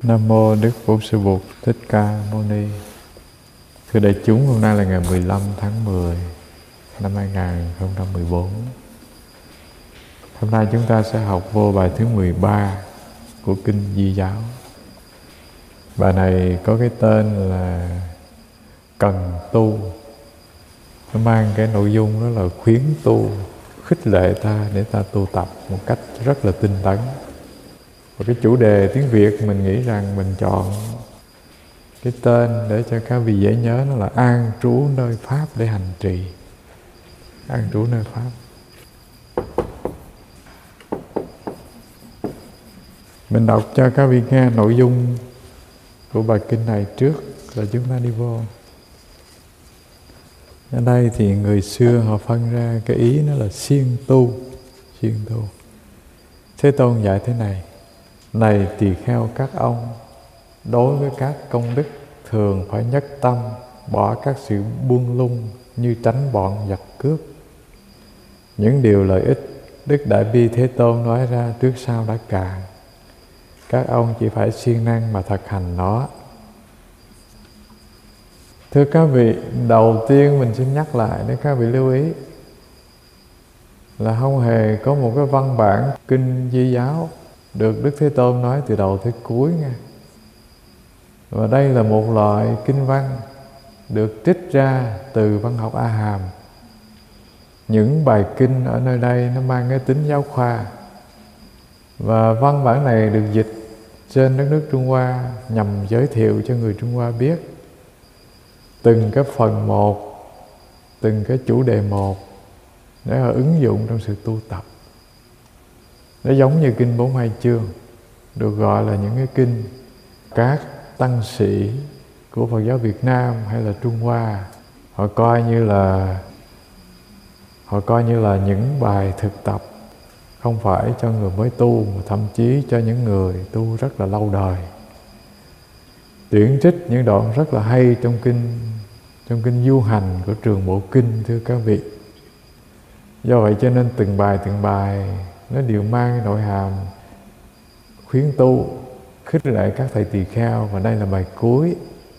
Nam mô Đức Phổ Sư Bụt Thích Ca Mâu Ni. Thưa đại chúng, hôm nay là ngày 15 tháng 10 năm 2014. Hôm nay chúng ta sẽ học vô bài thứ 13 của Kinh Di Giáo. Bài này có cái tên là Cần Tu. Nó mang cái nội dung đó là khuyến tu, khích lệ ta để ta tu tập một cách rất là tinh tấn. Và cái chủ đề tiếng Việt mình nghĩ rằng mình chọn cái tên để cho các vị dễ nhớ, nó là an trú nơi Pháp để hành trì. An trú nơi Pháp. Mình đọc cho các vị nghe nội dung của bài kinh này trước rồi chúng ta đi vô. Ở đây thì người xưa họ phân ra cái ý nó là siêng tu. Siêng tu. Thế Tôn dạy thế này: này tỳ kheo các ông, đối với các công đức thường phải nhất tâm, bỏ các sự buông lung như tránh bọn giặc cướp. Những điều lợi ích Đức Đại Bi Thế Tôn nói ra trước sau đã cạn. Các ông chỉ phải siêng năng mà thực hành nó. Thưa các vị, đầu tiên mình xin nhắc lại để các vị lưu ý là không hề có một cái văn bản Kinh Di Giáo được Đức Thế Tôn nói từ đầu tới cuối nha. Và đây là một loại kinh văn được trích ra từ văn học A Hàm. Những bài kinh ở nơi đây nó mang cái tính giáo khoa. Và văn bản này được dịch trên đất nước Trung Hoa nhằm giới thiệu cho người Trung Hoa biết từng cái phần một, từng cái chủ đề một để họ ứng dụng trong sự tu tập. Nó giống như kinh 42 chương, được gọi là những cái kinh các tăng sĩ của Phật giáo Việt Nam hay là Trung Hoa họ coi như là những bài thực tập, không phải cho người mới tu mà thậm chí cho những người tu rất là lâu đời. Tuyển trích những đoạn rất là hay trong kinh du hành của Trường Bộ Kinh, thưa các vị. Do vậy cho nên từng bài nó đều mang nội hàm khuyến tu, khích lệ các thầy tỳ kheo. Và đây là bài cuối.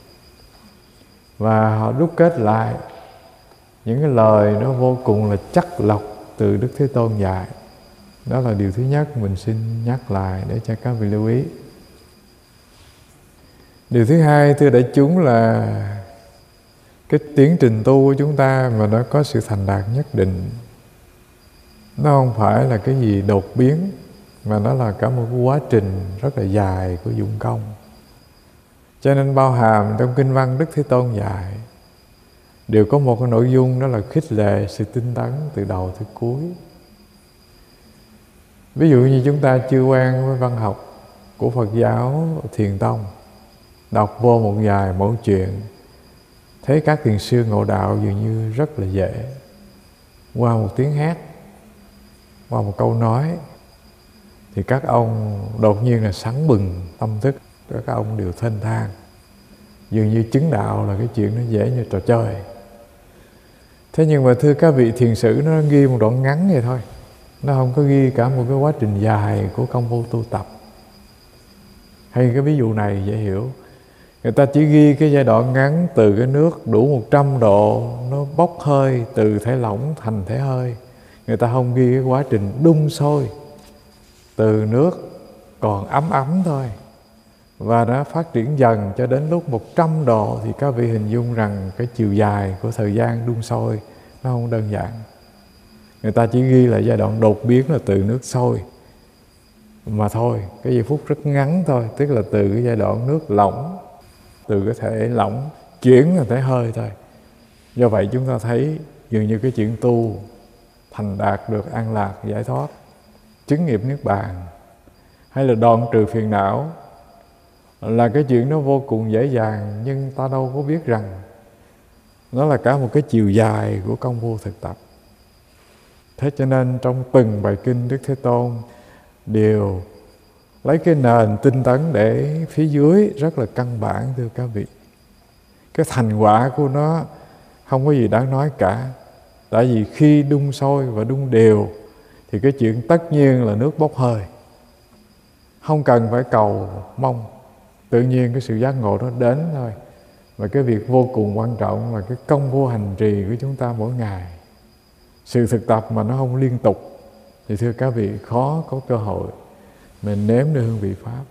Và họ đúc kết lại những cái lời nó vô cùng là chắc lọc từ Đức Thế Tôn dạy. Đó là điều thứ nhất mình xin nhắc lại để cho các vị lưu ý. Điều thứ hai, thưa đại chúng, là cái tiến trình tu của chúng ta mà nó có sự thành đạt nhất định. Nó không phải là cái gì đột biến, mà nó là cả một quá trình rất là dài của dụng công. Cho nên bao hàm trong kinh văn Đức Thế Tôn dạy đều có một cái nội dung, đó là khích lệ sự tinh tấn từ đầu tới cuối. Ví dụ như chúng ta chưa quen với văn học của Phật giáo Thiền Tông, đọc vô một vài mẫu chuyện, thấy các thiền sư ngộ đạo dường như rất là dễ. Qua một tiếng hát, qua một câu nói, thì các ông đột nhiên là sáng bừng tâm thức. Các ông đều thênh thang, dường như chứng đạo là cái chuyện nó dễ như trò chơi. Thế nhưng mà thưa các vị, thiền sử nó ghi một đoạn ngắn vậy thôi, nó không có ghi cả một cái quá trình dài của công phu tu tập. Hay cái ví dụ này dễ hiểu, người ta chỉ ghi cái giai đoạn ngắn từ cái nước đủ 100 độ nó bốc hơi từ thể lỏng thành thể hơi. Người ta không ghi cái quá trình đun sôi từ nước còn ấm ấm thôi, và nó phát triển dần cho đến lúc 100 độ. Thì các vị hình dung rằng cái chiều dài của thời gian đun sôi nó không đơn giản. Người ta chỉ ghi là giai đoạn đột biến là từ nước sôi mà thôi, cái giây phút rất ngắn thôi. Tức là từ cái giai đoạn nước lỏng, từ cái thể lỏng chuyển thành thể hơi thôi. Do vậy chúng ta thấy dường như cái chuyện tu thành đạt được an lạc, giải thoát, chứng nghiệp niết bàn hay là đoạn trừ phiền não là cái chuyện nó vô cùng dễ dàng. Nhưng ta đâu có biết rằng nó là cả một cái chiều dài của công phu thực tập. Thế cho nên trong từng bài kinh, Đức Thế Tôn đều lấy cái nền tinh tấn để phía dưới rất là căn bản, thưa các vị. Cái thành quả của nó không có gì đáng nói cả. Tại vì khi đun sôi và đun đều thì cái chuyện tất nhiên là nước bốc hơi. Không cần phải cầu mong, tự nhiên cái sự giác ngộ nó đến thôi. Và cái việc vô cùng quan trọng là cái công vô hành trì của chúng ta mỗi ngày. Sự thực tập mà nó không liên tục thì thưa các vị khó có cơ hội mình nếm được hương vị Pháp.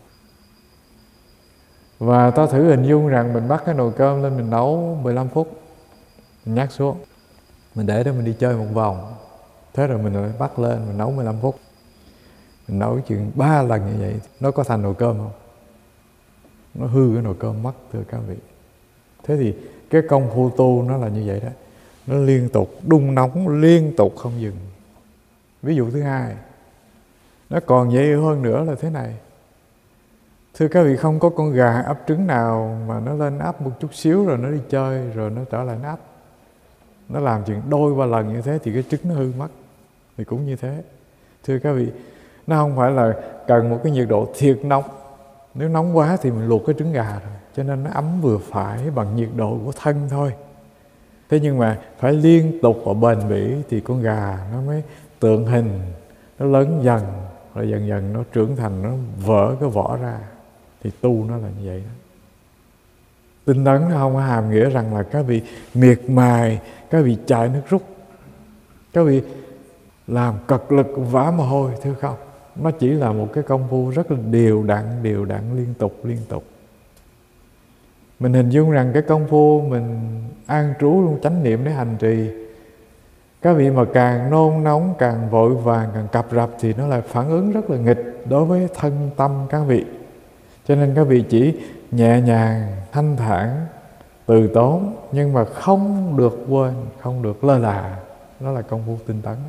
Và ta thử hình dung rằng mình bắt cái nồi cơm lên, mình nấu 15 phút, mình nhắc xuống, mình để đó mình đi chơi một vòng. Thế rồi mình lại bắt lên, mình nấu 15 phút. Mình nấu chừng 3 lần như vậy, nó có thành nồi cơm không? Nó hư cái nồi cơm mất, thưa các vị. Thế thì cái công phu tu nó là như vậy đó. Nó liên tục, đun nóng liên tục không dừng. Ví dụ thứ hai, nó còn dễ hiểu hơn nữa là thế này. Thưa các vị, không có con gà ấp trứng nào mà nó lên ấp một chút xíu rồi nó đi chơi rồi nó trở lại nó ấp. Nó làm chừng đôi ba lần như thế thì cái trứng nó hư mất. Thì cũng như thế. Thưa các vị, nó không phải là cần một cái nhiệt độ thiệt nóng. Nếu nóng quá thì mình luộc cái trứng gà rồi. Cho nên nó ấm vừa phải bằng nhiệt độ của thân thôi. Thế nhưng mà phải liên tục và bền bỉ thì con gà nó mới tượng hình, nó lớn dần, rồi dần dần nó trưởng thành, nó vỡ cái vỏ ra. Thì tu nó là như vậy đó. Tinh tấn nó không có hàm nghĩa rằng là các vị miệt mài, các vị chạy nước rút, các vị làm cật lực vã mồ hôi, thưa không. Nó chỉ là một cái công phu rất là đều đặn, liên tục. Mình hình dung rằng cái công phu mình an trú luôn chánh niệm để hành trì. Các vị mà càng nôn nóng, càng vội vàng, càng cập rập thì nó lại phản ứng rất là nghịch đối với thân tâm các vị. Cho nên các vị chỉ nhẹ nhàng, thanh thản, từ tốn, nhưng mà không được quên, không được lơ là. Đó là công phu tinh tấn.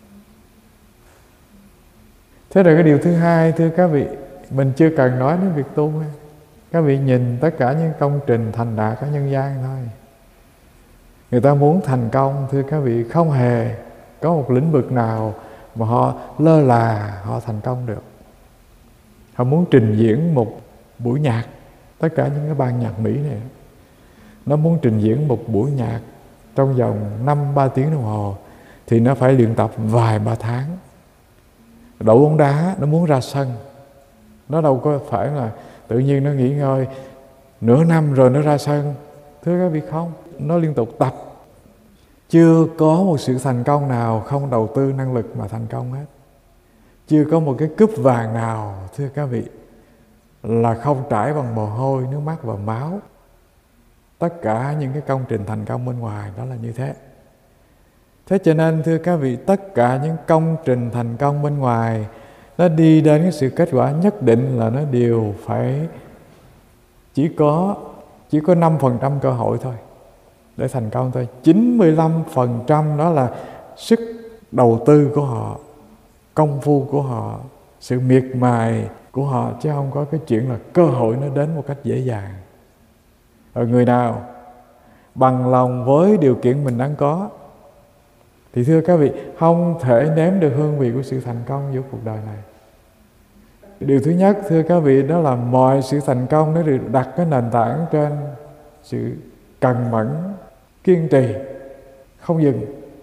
Thế rồi cái điều thứ hai, thưa các vị, mình chưa cần nói đến việc tu. Các vị nhìn tất cả những công trình thành đạt ở nhân gian thôi. Người ta muốn thành công, thưa các vị, không hề có một lĩnh vực nào mà họ lơ là họ thành công được. Họ muốn trình diễn một buổi nhạc, tất cả những cái ban nhạc Mỹ này, nó muốn trình diễn một buổi nhạc trong vòng 5-3 tiếng đồng hồ thì nó phải luyện tập vài ba tháng. Đội bóng đá nó muốn ra sân, nó đâu có phải là tự nhiên nó nghỉ ngơi nửa năm rồi nó ra sân. Thưa các vị, không, nó liên tục tập. Chưa có một sự thành công nào không đầu tư năng lực mà thành công hết. Chưa có một cái cúp vàng nào, thưa các vị, là không trải bằng mồ hôi, nước mắt và máu. Tất cả những cái công trình thành công bên ngoài đó là như thế. Thế cho nên thưa các vị, tất cả những công trình thành công bên ngoài nó đi đến cái sự kết quả nhất định là nó đều phải chỉ có 5% cơ hội thôi để thành công thôi. 95% đó là sức đầu tư của họ, công phu của họ, sự miệt mài của họ, chứ không có cái chuyện là cơ hội nó đến một cách dễ dàng. Rồi người nào bằng lòng với điều kiện mình đang có thì thưa các vị, không thể nếm được hương vị của sự thành công giữa cuộc đời này. Điều thứ nhất, thưa các vị, đó là mọi sự thành công nó được đặt cái nền tảng trên sự cần mẫn, kiên trì, không dừng.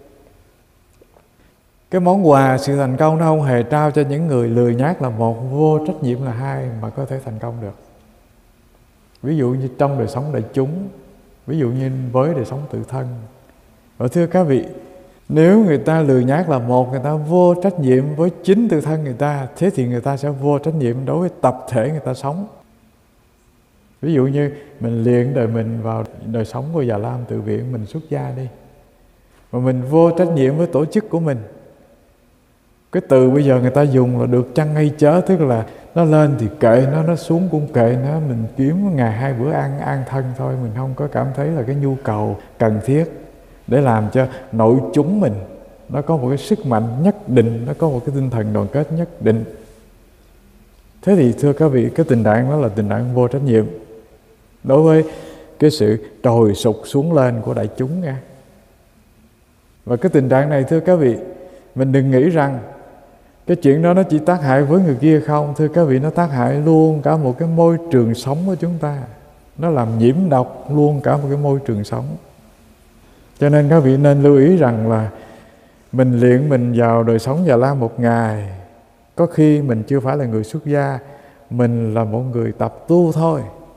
Cái món quà sự thành công nó không hề trao cho những người lười nhác là một, vô trách nhiệm là hai mà có thể thành công được. Ví dụ như trong đời sống đại chúng, ví dụ như với đời sống tự thân. Và thưa các vị, nếu người ta lười nhác là một, người ta vô trách nhiệm với chính tự thân người ta, thế thì người ta sẽ vô trách nhiệm đối với tập thể người ta sống. Ví dụ như mình luyện đời mình vào đời sống của Già Lam Tự Viện, mình xuất gia đi, mà mình vô trách nhiệm với tổ chức của mình. Cái từ bây giờ người ta dùng là được chăng hay chớ, tức là nó lên thì kệ nó xuống cũng kệ nó, mình kiếm ngày 2 bữa ăn an thân thôi, mình không có cảm thấy là cái nhu cầu cần thiết để làm cho nội chúng mình nó có một cái sức mạnh nhất định, nó có một cái tinh thần đoàn kết nhất định. Thế thì thưa các vị, cái tình trạng đó là tình trạng vô trách nhiệm đối với cái sự trồi sụt xuống lên của đại chúng nha. Và cái tình trạng này, thưa các vị, mình đừng nghĩ rằng cái chuyện đó nó chỉ tác hại với người kia không. Thưa các vị, nó tác hại luôn cả một cái môi trường sống của chúng ta. Nó làm nhiễm độc luôn cả một cái môi trường sống. Cho nên các vị nên lưu ý rằng là mình luyện mình vào đời sống Già Lam một ngày, có khi mình chưa phải là người xuất gia, mình là một người tập tu thôi.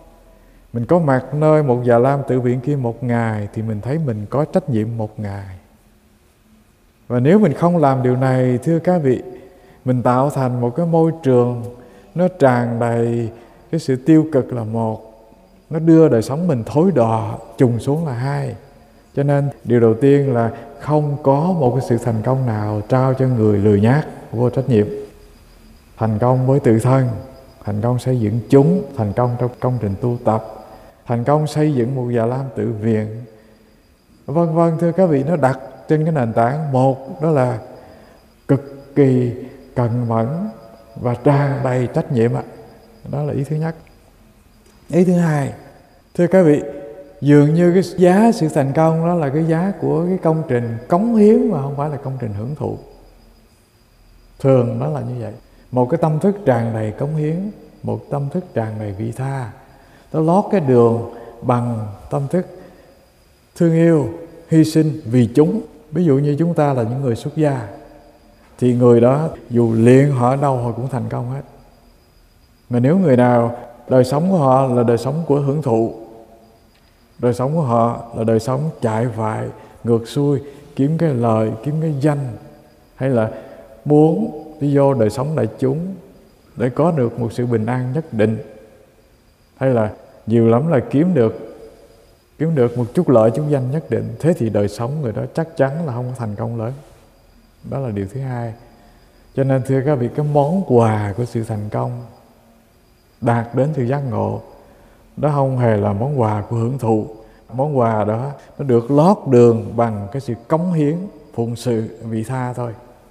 Mình có mặt nơi một Già Lam Tự Viện kia một ngày thì mình thấy mình có trách nhiệm một ngày. Và nếu mình không làm điều này, thưa các vị, mình tạo thành một cái môi trường nó tràn đầy cái sự tiêu cực là một, nó đưa đời sống mình thối đọa, trùng xuống là hai. Cho nên điều đầu tiên là không có một cái sự thành công nào trao cho người lười nhác, vô trách nhiệm. Thành công với tự thân, thành công xây dựng chúng, thành công trong công trình tu tập, thành công xây dựng một Già Lam Tự Viện, vân vân. Thưa các vị, nó đặt trên cái nền tảng một, đó là cực kỳ cần mẫn và tràn đầy trách nhiệm ạ. Đó là ý thứ nhất. Ý thứ hai, thưa các vị, dường như cái giá sự thành công đó là cái giá của cái công trình cống hiến mà không phải là công trình hưởng thụ. Thường nó là như vậy. Một cái tâm thức tràn đầy cống hiến, một tâm thức tràn đầy vị tha, nó lót cái đường bằng tâm thức thương yêu, hy sinh vì chúng. Ví dụ như chúng ta là những người xuất gia, thì người đó dù luyện họ ở đâu họ cũng thành công hết. Mà nếu người nào đời sống của họ là đời sống của hưởng thụ, đời sống của họ là đời sống chạy vại, ngược xuôi, kiếm cái lời, kiếm cái danh, hay là muốn đi vô đời sống đại chúng để có được một sự bình an nhất định, hay là nhiều lắm là kiếm được một chút lợi, chút danh nhất định, thế thì đời sống người đó chắc chắn là không có thành công lớn. Đó là điều thứ hai. Cho nên thưa các vị, cái món quà của sự thành công đạt đến sự giác ngộ đó không hề là món quà của hưởng thụ. Món quà đó nó được lót đường bằng cái sự cống hiến, phụng sự, vị tha thôi.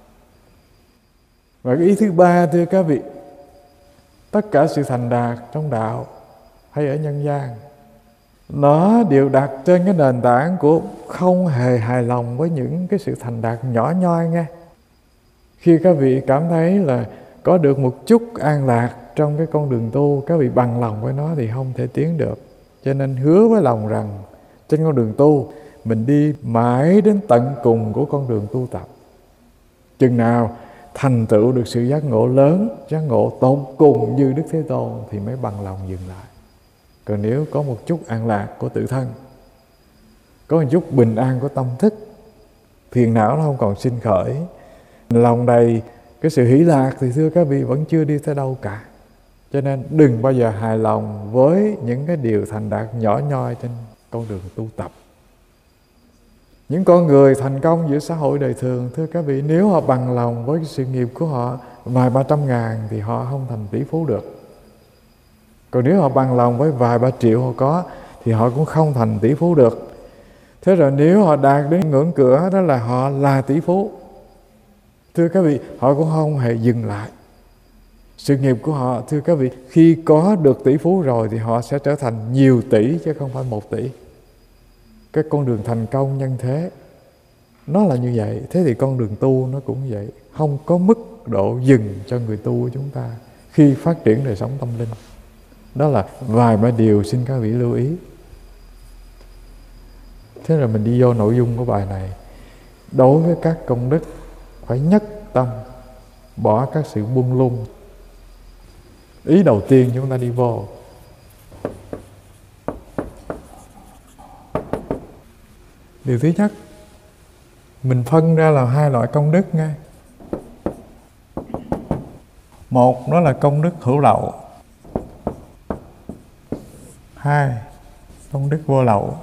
Và cái ý thứ ba, thưa các vị, tất cả sự thành đạt trong đạo hay ở nhân gian, nó đều đặt trên cái nền tảng của không hề hài lòng với những cái sự thành đạt nhỏ nhoi nghe. Khi các vị cảm thấy là có được một chút an lạc trong cái con đường tu, các vị bằng lòng với nó thì không thể tiến được. Cho nên hứa với lòng rằng trên con đường tu mình đi mãi đến tận cùng của con đường tu tập. Chừng nào thành tựu được sự giác ngộ lớn, giác ngộ tột cùng như Đức Thế Tôn thì mới bằng lòng dừng lại. Còn nếu có một chút an lạc của tự thân, có một chút bình an của tâm thức, phiền não nó không còn sinh khởi, lòng đầy cái sự hỷ lạc, thì thưa các vị vẫn chưa đi tới đâu cả. Cho nên đừng bao giờ hài lòng với những cái điều thành đạt nhỏ nhoi trên con đường tu tập. Những con người thành công giữa xã hội đời thường, thưa các vị, nếu họ bằng lòng với cái sự nghiệp của họ vài 300 ngàn thì họ không thành tỷ phú được. Còn nếu họ bằng lòng với vài 3 triệu họ có thì họ cũng không thành tỷ phú được. Thế rồi nếu họ đạt đến ngưỡng cửa đó là họ là tỷ phú, thưa các vị, họ cũng không hề dừng lại. Sự nghiệp của họ, thưa các vị, khi có được tỷ phú rồi thì họ sẽ trở thành nhiều tỷ chứ không phải 1 tỷ. Cái con đường thành công nhân thế nó là như vậy. Thế thì con đường tu nó cũng vậy. Không có mức độ dừng cho người tu của chúng ta khi phát triển đời sống tâm linh. Đó là vài ba điều xin các vị lưu ý. Thế rồi mình đi vô nội dung của bài này. Đối với các công đức phải nhất tâm, bỏ các sự buông lung. Ý đầu tiên chúng ta đi vô. Điều thứ nhất, mình phân ra là 2 loại công đức nghe. Một, đó là công đức hữu lậu. 2, công đức vô lậu.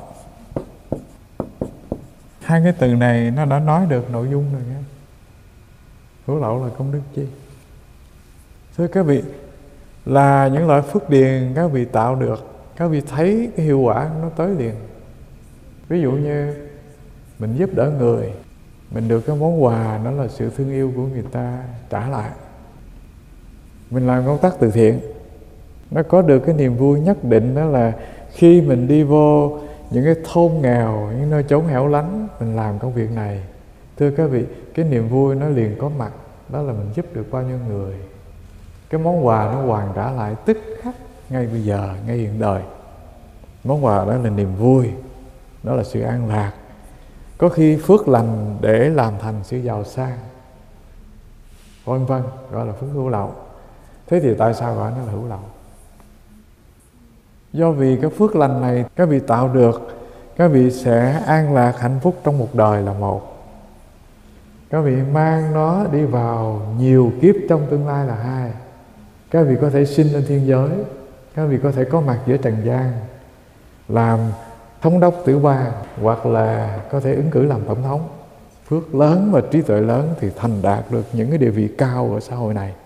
2 cái từ này nó đã nói được nội dung rồi nghe. Hữu lậu là công đức chi? Thưa các vị, là những loại phước điền các vị tạo được, các vị thấy cái hiệu quả nó tới liền. Ví dụ như mình giúp đỡ người, mình được cái món quà, đó là sự thương yêu của người ta trả lại. Mình làm công tác từ thiện, nó có được cái niềm vui nhất định, đó là khi mình đi vô những cái thôn nghèo, những nơi chốn hẻo lánh, mình làm công việc này, thưa các vị, cái niềm vui nó liền có mặt. Đó là mình giúp được bao nhiêu người, cái món quà nó hoàn trả lại tức khắc, ngay bây giờ, ngay hiện đời. Món quà đó là niềm vui, đó là sự an lạc. Có khi phước lành để làm thành sự giàu sang, vân vân, gọi là phước hữu lậu. Thế thì tại sao gọi nó là hữu lậu? Do vì cái phước lành này các vị tạo được, các vị sẽ an lạc hạnh phúc trong một đời là một. Các vị mang nó đi vào nhiều kiếp trong tương lai là hai. Các vị có thể sinh lên thiên giới, các vị có thể có mặt giữa trần gian làm thống đốc tiểu bang, hoặc là có thể ứng cử làm tổng thống. Phước lớn và trí tuệ lớn thì thành đạt được những cái địa vị cao ở xã hội này.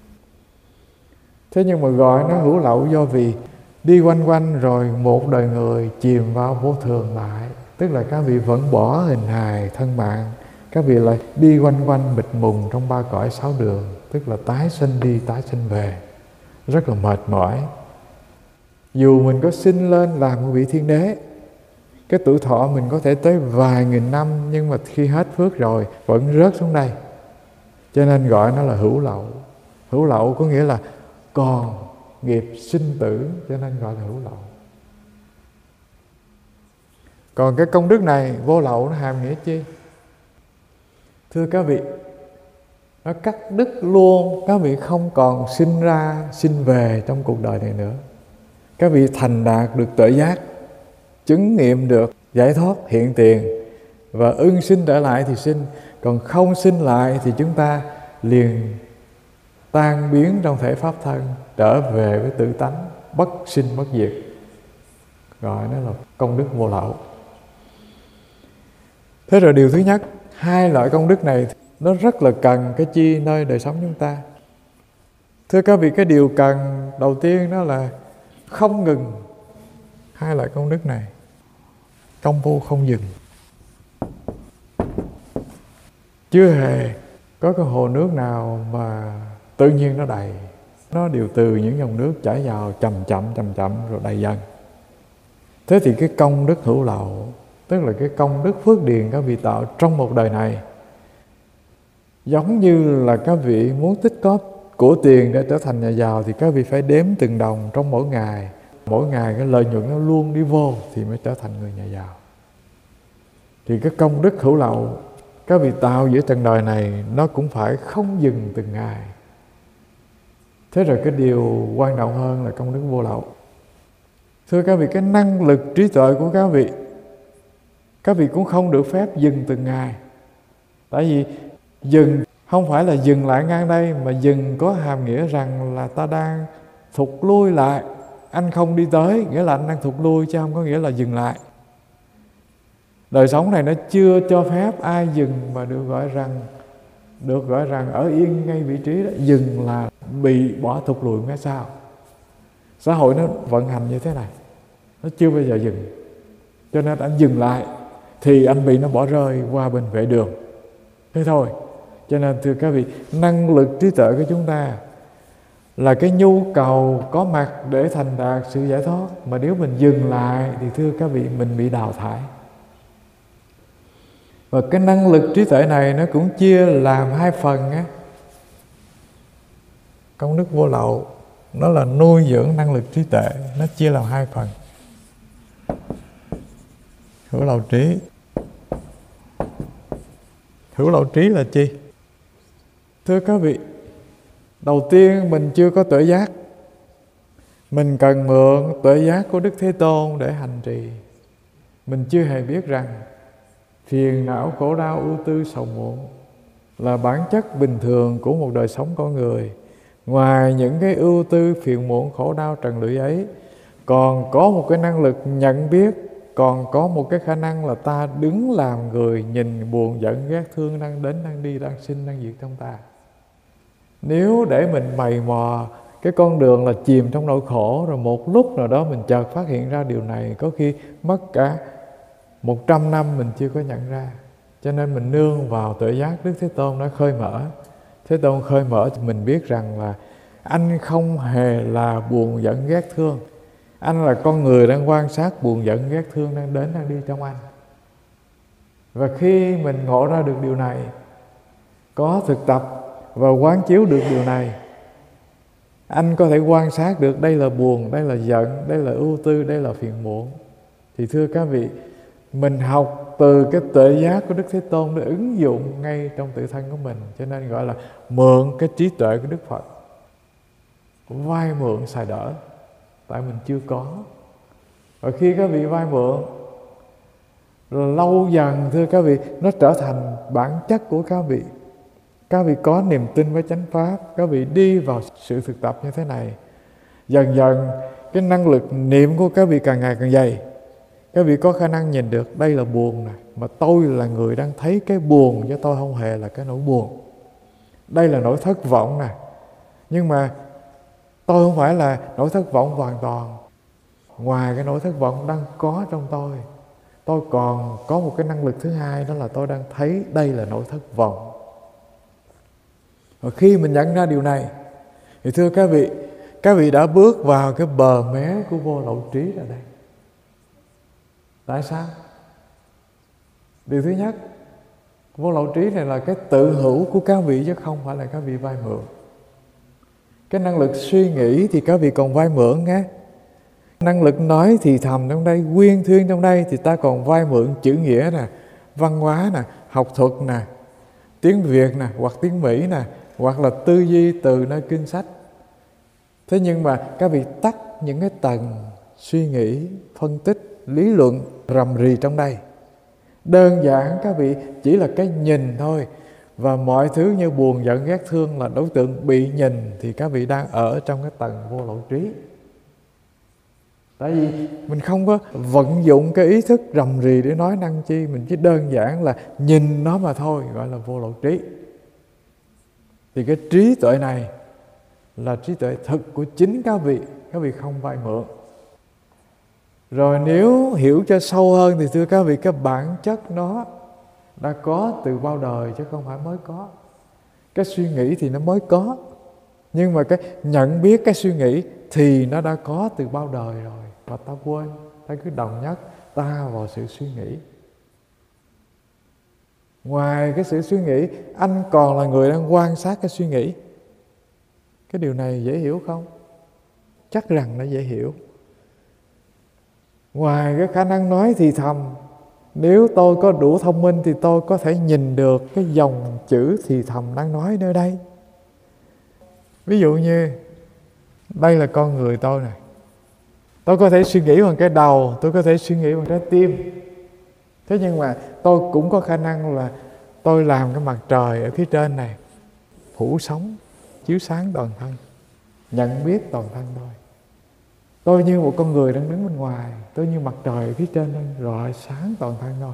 Thế nhưng mà gọi nó hữu lậu do vì đi quanh quanh rồi một đời người chìm vào vô thường lại. Tức là các vị vẫn bỏ hình hài thân mạng, các vị lại đi quanh quanh mịt mùng trong ba cõi sáu đường. Tức là tái sinh đi tái sinh về, rất là mệt mỏi. Dù mình có sinh lên làm một vị thiên đế, cái tuổi thọ mình có thể tới vài nghìn năm, nhưng mà khi hết phước rồi vẫn rớt xuống đây. Cho nên gọi nó là hữu lậu. Hữu lậu có nghĩa là còn nghiệp sinh tử, cho nên gọi là hữu lậu. Còn cái công đức này vô lậu nó hàm nghĩa chi? Thưa các vị, nó cắt đứt luôn các vị không còn sinh ra sinh về trong cuộc đời này nữa. Các vị thành đạt được tuệ giác, chứng nghiệm được giải thoát hiện tiền, và ưng sinh trở lại thì sinh, còn không sinh lại thì chúng ta liền tan biến trong thể pháp thân, trở về với tự tánh bất sinh bất diệt. Gọi nó là công đức vô lậu. Thế rồi điều thứ nhất, hai loại công đức này nó rất là cần cái chi nơi đời sống chúng ta. Thưa các vị, cái điều cần đầu tiên đó là không ngừng hai loại công đức này, công phu không dừng. Chưa hề có cái hồ nước nào mà tự nhiên nó đầy. Nó đều từ những dòng nước chảy vào chậm chậm rồi đầy dần. Thế thì cái công đức hữu lậu, tức là cái công đức phước điền các vị tạo trong một đời này, giống như là các vị muốn tích góp của tiền để trở thành nhà giàu thì các vị phải đếm từng đồng trong mỗi ngày. Mỗi ngày cái lợi nhuận nó luôn đi vô thì mới trở thành người nhà giàu. Thì cái công đức hữu lậu các vị tạo giữa trần đời này nó cũng phải không dừng từng ngày. Thế rồi cái điều quan trọng hơn là công đức vô lậu. Thưa các vị, cái năng lực trí tuệ của các vị cũng không được phép dừng từng ngày. Tại vì dừng không phải là dừng lại ngang đây, mà dừng có hàm nghĩa rằng là ta đang thụt lui lại. Anh không đi tới, nghĩa là anh đang thụt lui, chứ không có nghĩa là dừng lại. Đời sống này nó chưa cho phép ai dừng, mà được gọi rằng ở yên ngay vị trí đó. Dừng là bị bỏ thụt lùi ngay sau. Xã hội nó vận hành như thế này, nó chưa bao giờ dừng. Cho nên anh dừng lại thì anh bị nó bỏ rơi qua bên vệ đường. Thế thôi. Cho nên thưa các vị, năng lực trí tuệ của chúng ta là cái nhu cầu có mặt để thành đạt sự giải thoát. Mà nếu mình dừng lại thì thưa các vị, mình bị đào thải. Và cái năng lực trí tuệ này nó cũng chia làm hai phần á. Công đức vô lậu nó là nuôi dưỡng năng lực trí tuệ, nó chia làm hai phần. Hữu lậu trí. Hữu lậu trí là chi? Thưa các vị, đầu tiên mình chưa có tuệ giác, mình cần mượn tuệ giác của Đức Thế Tôn để hành trì. Mình chưa hề biết rằng phiền não, khổ đau, ưu tư, sầu muộn là bản chất bình thường của một đời sống con người. Ngoài những cái ưu tư, phiền muộn, khổ đau, trần lụy ấy, còn có một cái năng lực nhận biết, còn có một cái khả năng là ta đứng làm người, nhìn buồn, giận, ghét, thương đang đến, đang đi, đang sinh, đang diệt trong ta. Nếu để mình mày mò cái con đường là chìm trong nỗi khổ, rồi một lúc nào đó mình chợt phát hiện ra điều này, có khi mất cả 100 năm mình chưa có nhận ra. Cho nên mình nương vào tuệ giác Đức Thế Tôn đã khơi mở. Thế Tôn khơi mở thì mình biết rằng là anh không hề là buồn giận ghét thương. Anh là con người đang quan sát buồn giận ghét thương đang đến, đang đi trong anh. Và khi mình ngộ ra được điều này, có thực tập và quán chiếu được điều này, anh có thể quan sát được đây là buồn, đây là giận, đây là ưu tư, đây là phiền muộn. Thì thưa các vị, mình học từ cái tuệ giác của Đức Thế Tôn để ứng dụng ngay trong tự thân của mình. Cho nên gọi là mượn cái trí tuệ của Đức Phật, vay mượn xài đỡ. tại mình chưa có. Và khi các vị vay mượn rồi lâu dần, thưa các vị, nó trở thành bản chất của các vị. Các vị có niềm tin với chánh pháp, các vị đi vào sự thực tập như thế này, dần dần cái năng lực niệm của các vị càng ngày càng dày. Các vị có khả năng nhìn được đây là buồn này, mà tôi là người đang thấy cái buồn, chứ tôi không hề là cái nỗi buồn. Đây là nỗi thất vọng này, nhưng mà tôi không phải là nỗi thất vọng hoàn toàn. Ngoài cái nỗi thất vọng đang có trong tôi còn có một cái năng lực thứ hai, đó là tôi đang thấy đây là nỗi thất vọng. Và khi mình nhận ra điều này thì thưa các vị đã bước vào cái bờ mé của vô lậu trí rồi đây. Tại sao? Điều thứ nhất, vô lậu trí này là cái tự hữu của các vị, chứ không phải là các vị vay mượn. Cái năng lực suy nghĩ thì các vị còn vay mượn nghe. Năng lực nói thì thầm trong đây, quyên thuyên trong đây thì ta còn vay mượn chữ nghĩa nè, văn hóa nè, học thuật nè, tiếng Việt nè, hoặc tiếng Mỹ nè, hoặc là tư duy từ nơi kinh sách. Thế nhưng mà các vị tắt những cái tầng suy nghĩ, phân tích, lý luận rầm rì trong đây. Đơn giản các vị chỉ là cái nhìn thôi. Và mọi thứ như buồn, giận, ghét, thương là đối tượng bị nhìn, thì các vị đang ở trong cái tầng vô lậu trí. Tại vì mình không có vận dụng cái ý thức rầm rì để nói năng chi, mình chỉ đơn giản là nhìn nó mà thôi, gọi là vô lậu trí. Thì cái trí tuệ này là trí tuệ thực của chính các vị không vay mượn. Rồi nếu hiểu cho sâu hơn thì thưa các vị, cái bản chất nó đã có từ bao đời chứ không phải mới có. Cái suy nghĩ thì nó mới có, nhưng mà cái nhận biết cái suy nghĩ thì nó đã có từ bao đời rồi. Và ta quên, ta cứ đồng nhất ta vào sự suy nghĩ. Ngoài cái sự suy nghĩ, anh còn là người đang quan sát cái suy nghĩ. Cái điều này dễ hiểu không? Chắc rằng nó dễ hiểu. Ngoài cái khả năng nói thì thầm, nếu tôi có đủ thông minh thì tôi có thể nhìn được cái dòng chữ thì thầm đang nói nơi đây. Ví dụ như đây là con người tôi này, tôi có thể suy nghĩ bằng cái đầu, tôi có thể suy nghĩ bằng trái tim. Thế nhưng mà tôi cũng có khả năng là tôi làm cái mặt trời ở phía trên này phủ sóng, chiếu sáng toàn thân, nhận biết toàn thân thôi. Tôi như một con người đang đứng bên ngoài, tôi như mặt trời ở phía trên đang rọi sáng toàn thân thôi.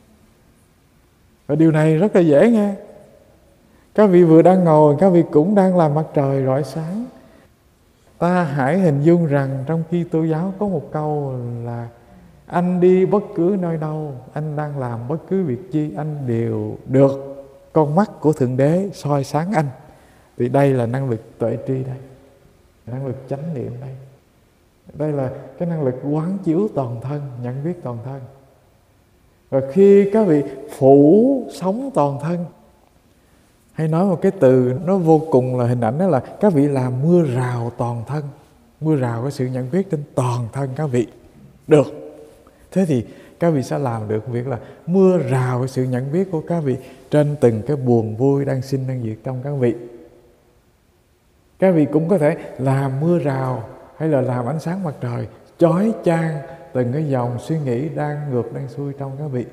Và điều này rất là dễ nghe. Các vị vừa đang ngồi, các vị cũng đang làm mặt trời rọi sáng. Ta hãy hình dung rằng trong khi Kitô giáo có một câu là anh đi bất cứ nơi đâu, anh đang làm bất cứ việc chi, anh đều được con mắt của Thượng Đế soi sáng anh. Thì đây là năng lực tuệ tri đây, năng lực chánh niệm đây. Đây là cái năng lực quán chiếu toàn thân, nhận biết toàn thân. Và khi các vị phủ sống toàn thân, hay nói một cái từ nó vô cùng là hình ảnh, đó là các vị làm mưa rào toàn thân. Mưa rào có sự nhận biết trên toàn thân các vị được. Thế thì các vị sẽ làm được việc là mưa rào cái sự nhận biết của các vị trên từng cái buồn vui đang sinh đang diệt trong các vị. Các vị cũng có thể làm mưa rào hay là làm ánh sáng mặt trời chói chang từng cái dòng suy nghĩ đang ngược đang xuôi trong các vị.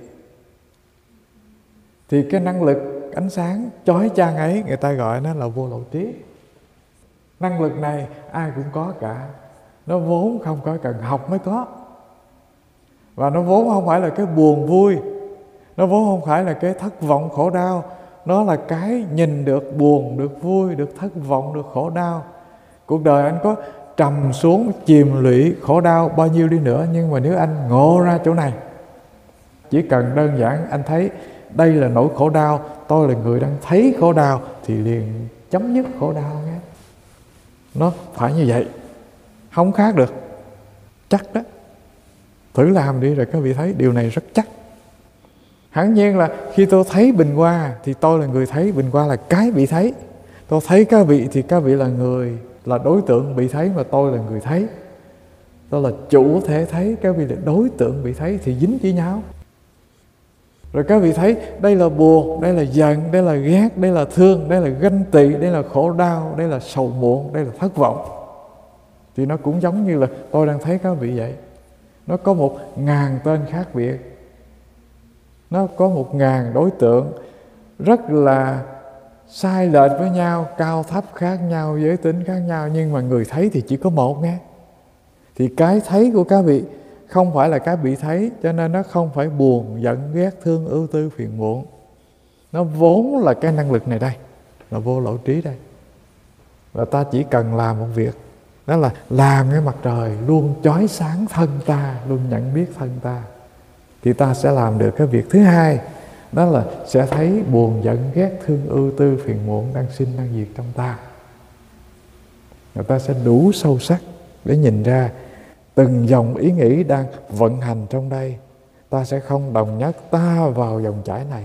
Thì cái năng lực ánh sáng chói chang ấy người ta gọi nó là vô lậu trí. Năng lực này ai cũng có cả. Nó vốn không có, cần học mới có. Và nó vốn không phải là cái buồn vui, nó vốn không phải là cái thất vọng khổ đau. Nó là cái nhìn được buồn, được vui, được thất vọng, được khổ đau. Cuộc đời anh có trầm xuống, chìm lụy, khổ đau bao nhiêu đi nữa, nhưng mà nếu anh ngộ ra chỗ này, chỉ cần đơn giản anh thấy đây là nỗi khổ đau, tôi là người đang thấy khổ đau, thì liền chấm dứt khổ đau nghe. Nó phải như vậy, không khác được. Chắc đó. Thử làm đi rồi các vị thấy điều này rất chắc. Hẳn nhiên là khi tôi thấy bình hoa thì tôi là người thấy, bình hoa là cái bị thấy. Tôi thấy các vị thì các vị là người, là đối tượng bị thấy, mà tôi là người thấy. Tôi là chủ thể thấy, các vị là đối tượng bị thấy, thì dính với nhau. Rồi các vị thấy đây là buồn, đây là giận, đây là ghét, đây là thương, đây là ganh tị, đây là khổ đau, đây là sầu muộn, đây là thất vọng. Thì nó cũng giống như là tôi đang thấy các vị vậy. Nó có 1000 tên khác biệt, nó có 1000 đối tượng rất là sai lệch với nhau, cao thấp khác nhau, giới tính khác nhau, nhưng mà người thấy thì chỉ có một nghe. Thì cái thấy của các vị không phải là các vị thấy, cho nên nó không phải buồn, giận, ghét, thương, ưu tư, phiền muộn. Nó vốn là cái năng lực này đây, là vô lậu trí đây. Và ta chỉ cần làm một việc, đó là làm cái mặt trời luôn chói sáng thân ta, luôn nhận biết thân ta, thì ta sẽ làm được cái việc thứ hai, đó là sẽ thấy buồn, giận, ghét, thương, ưu tư, phiền muộn đang sinh, đang diệt trong ta. Và ta sẽ đủ sâu sắc để nhìn ra từng dòng ý nghĩ đang vận hành trong đây. Ta sẽ không đồng nhất ta vào dòng chảy này.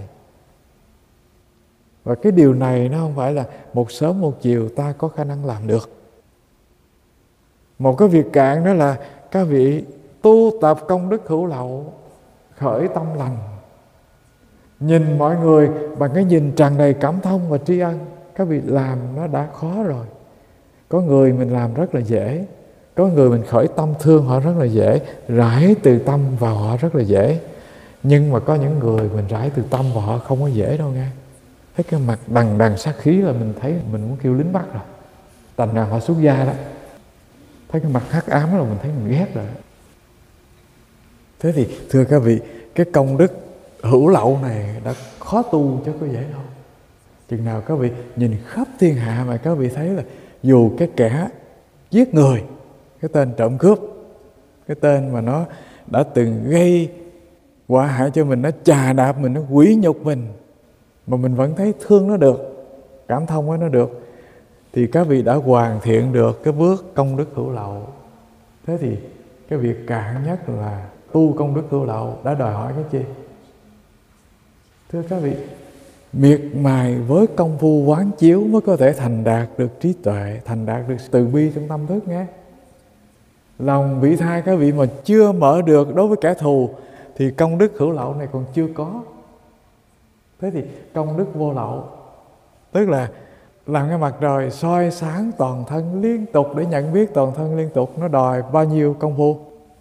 Và cái điều này nó không phải là một sớm một chiều ta có khả năng làm được. Một cái việc cạn đó là các vị tu tập công đức hữu lậu, khởi tâm lành, nhìn mọi người bằng cái nhìn tràn đầy cảm thông và tri ân. Các vị làm nó đã khó rồi. Có người mình làm rất là dễ, có người mình khởi tâm thương họ rất là dễ, rải từ tâm vào họ rất là dễ. Nhưng mà có những người mình rải từ tâm vào họ không có dễ đâu nghe. Thấy cái mặt đằng đằng sát khí là mình thấy mình muốn kêu lính bắt rồi. Thành ra họ xuất gia đó. Thấy cái mặt hắc ám là mình thấy mình ghét rồi. Thế thì thưa các vị, cái công đức hữu lậu này đã khó tu chứ có dễ đâu. Chừng nào các vị nhìn khắp thiên hạ mà các vị thấy là dù cái kẻ giết người, cái tên trộm cướp, cái tên mà nó đã từng gây họa hại cho mình, nó chà đạp mình, nó quỷ nhục mình, mà mình vẫn thấy thương nó được, cảm thông với nó được, thì các vị đã hoàn thiện được cái bước công đức hữu lậu. Thế thì cái việc cạn nhất là tu công đức hữu lậu đã đòi hỏi cái chi? Thưa các vị, miệt mài với công phu quán chiếu mới có thể thành đạt được trí tuệ, thành đạt được từ bi trong tâm thức nghe. Lòng vị tha các vị mà chưa mở được đối với kẻ thù thì công đức hữu lậu này còn chưa có. Thế thì công đức vô lậu tức là làm cái mặt trời soi sáng toàn thân liên tục để nhận biết toàn thân liên tục, nó đòi bao nhiêu công phu?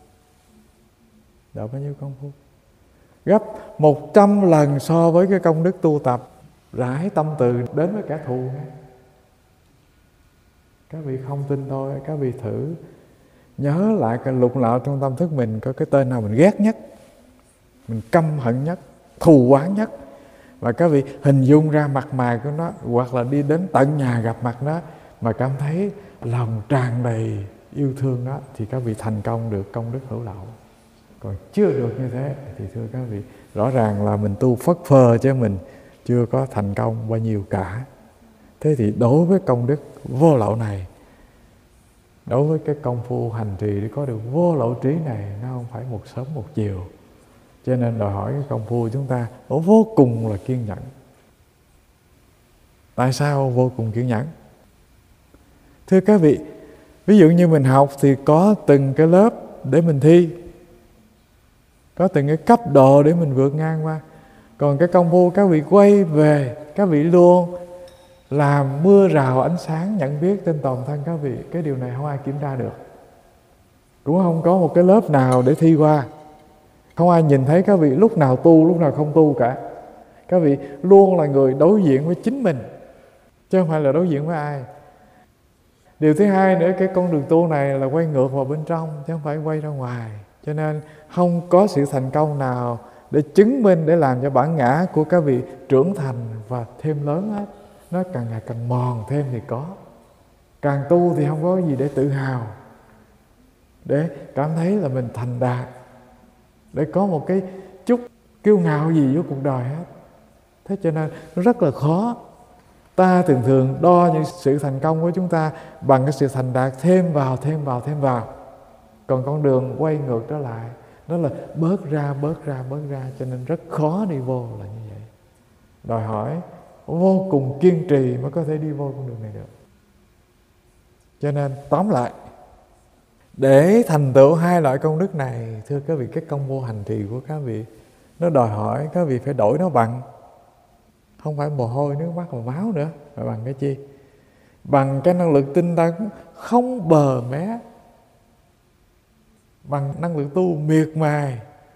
Đòi bao nhiêu công phu? Gấp 100 lần so với cái công đức tu tập rải tâm từ đến với kẻ thù. Các vị không tin tôi, các vị thử nhớ lại cái lục lạo trong tâm thức mình có cái tên nào mình ghét nhất, mình căm hận nhất, thù oán nhất, và các vị hình dung ra mặt mày của nó, hoặc là đi đến tận nhà gặp mặt nó mà cảm thấy lòng tràn đầy yêu thương nó, thì các vị thành công được công đức hữu lậu. Còn chưa được như thế thì thưa các vị, rõ ràng là mình tu phất phơ chứ mình chưa có thành công bao nhiêu cả. Thế thì đối với công đức vô lậu này, đối với cái công phu hành trì để có được vô lậu trí này, nó không phải một sớm một chiều. Cho nên đòi hỏi cái công phu chúng ta vô cùng là kiên nhẫn. Tại sao vô cùng kiên nhẫn? Thưa các vị, ví dụ như mình học thì có từng cái lớp để mình thi, có từng cái cấp độ để mình vượt ngang qua. Còn cái công phu các vị quay về, các vị luôn làm mưa rào ánh sáng nhận biết trên toàn thân các vị. Cái điều này không ai kiểm tra được, cũng không có một cái lớp nào để thi qua. Không ai nhìn thấy các vị lúc nào tu, lúc nào không tu cả. Các vị luôn là người đối diện với chính mình, chứ không phải là đối diện với ai. Điều thứ hai nữa, cái con đường tu này là quay ngược vào bên trong, chứ không phải quay ra ngoài. Cho nên không có sự thành công nào để chứng minh, để làm cho bản ngã của các vị trưởng thành và thêm lớn hết. Nó càng ngày càng mòn thêm thì có. Càng tu thì không có gì để tự hào, để cảm thấy là mình thành đạt, để có một cái chút kiêu ngạo gì với cuộc đời hết. Thế cho nên nó rất là khó. Ta thường đo những sự thành công của chúng ta bằng cái sự thành đạt thêm vào, thêm vào, thêm vào. Còn con đường quay ngược trở lại, đó là bớt ra, bớt ra, bớt ra. Cho nên rất khó đi vô là như vậy. Đòi hỏi vô cùng kiên trì mới có thể đi vô con đường này được. Cho nên tóm lại, để thành tựu hai loại công đức này, thưa các vị, cái công vô hành trì của các vị, nó đòi hỏi các vị phải đổi nó bằng, không phải mồ hôi, nước mắt và máu nữa, mà bằng cái chi? Bằng cái năng lực tinh tấn không bờ mé, bằng năng lượng tu miệt mài.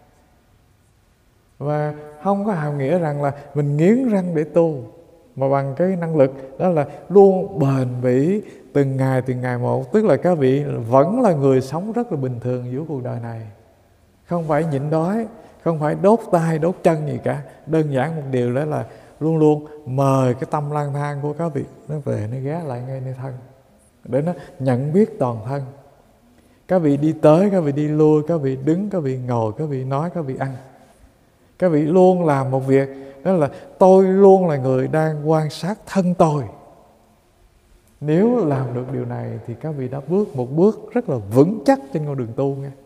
Và không có hàm nghĩa rằng là mình nghiến răng để tu, mà bằng cái năng lực đó là luôn bền bỉ từng ngày một. Tức là các vị vẫn là người sống rất là bình thường giữa cuộc đời này, không phải nhịn đói, không phải đốt tay đốt chân gì cả. Đơn giản một điều đó là luôn luôn mời cái tâm lang thang của các vị nó về, nó ghé lại ngay nơi thân để nó nhận biết toàn thân. Các vị đi tới, các vị đi lui, các vị đứng, các vị ngồi, các vị nói, các vị ăn. Các vị luôn làm một việc, đó là tôi luôn là người đang quan sát thân tôi. Nếu làm được điều này thì các vị đã bước một bước rất là vững chắc trên con đường tu nghe.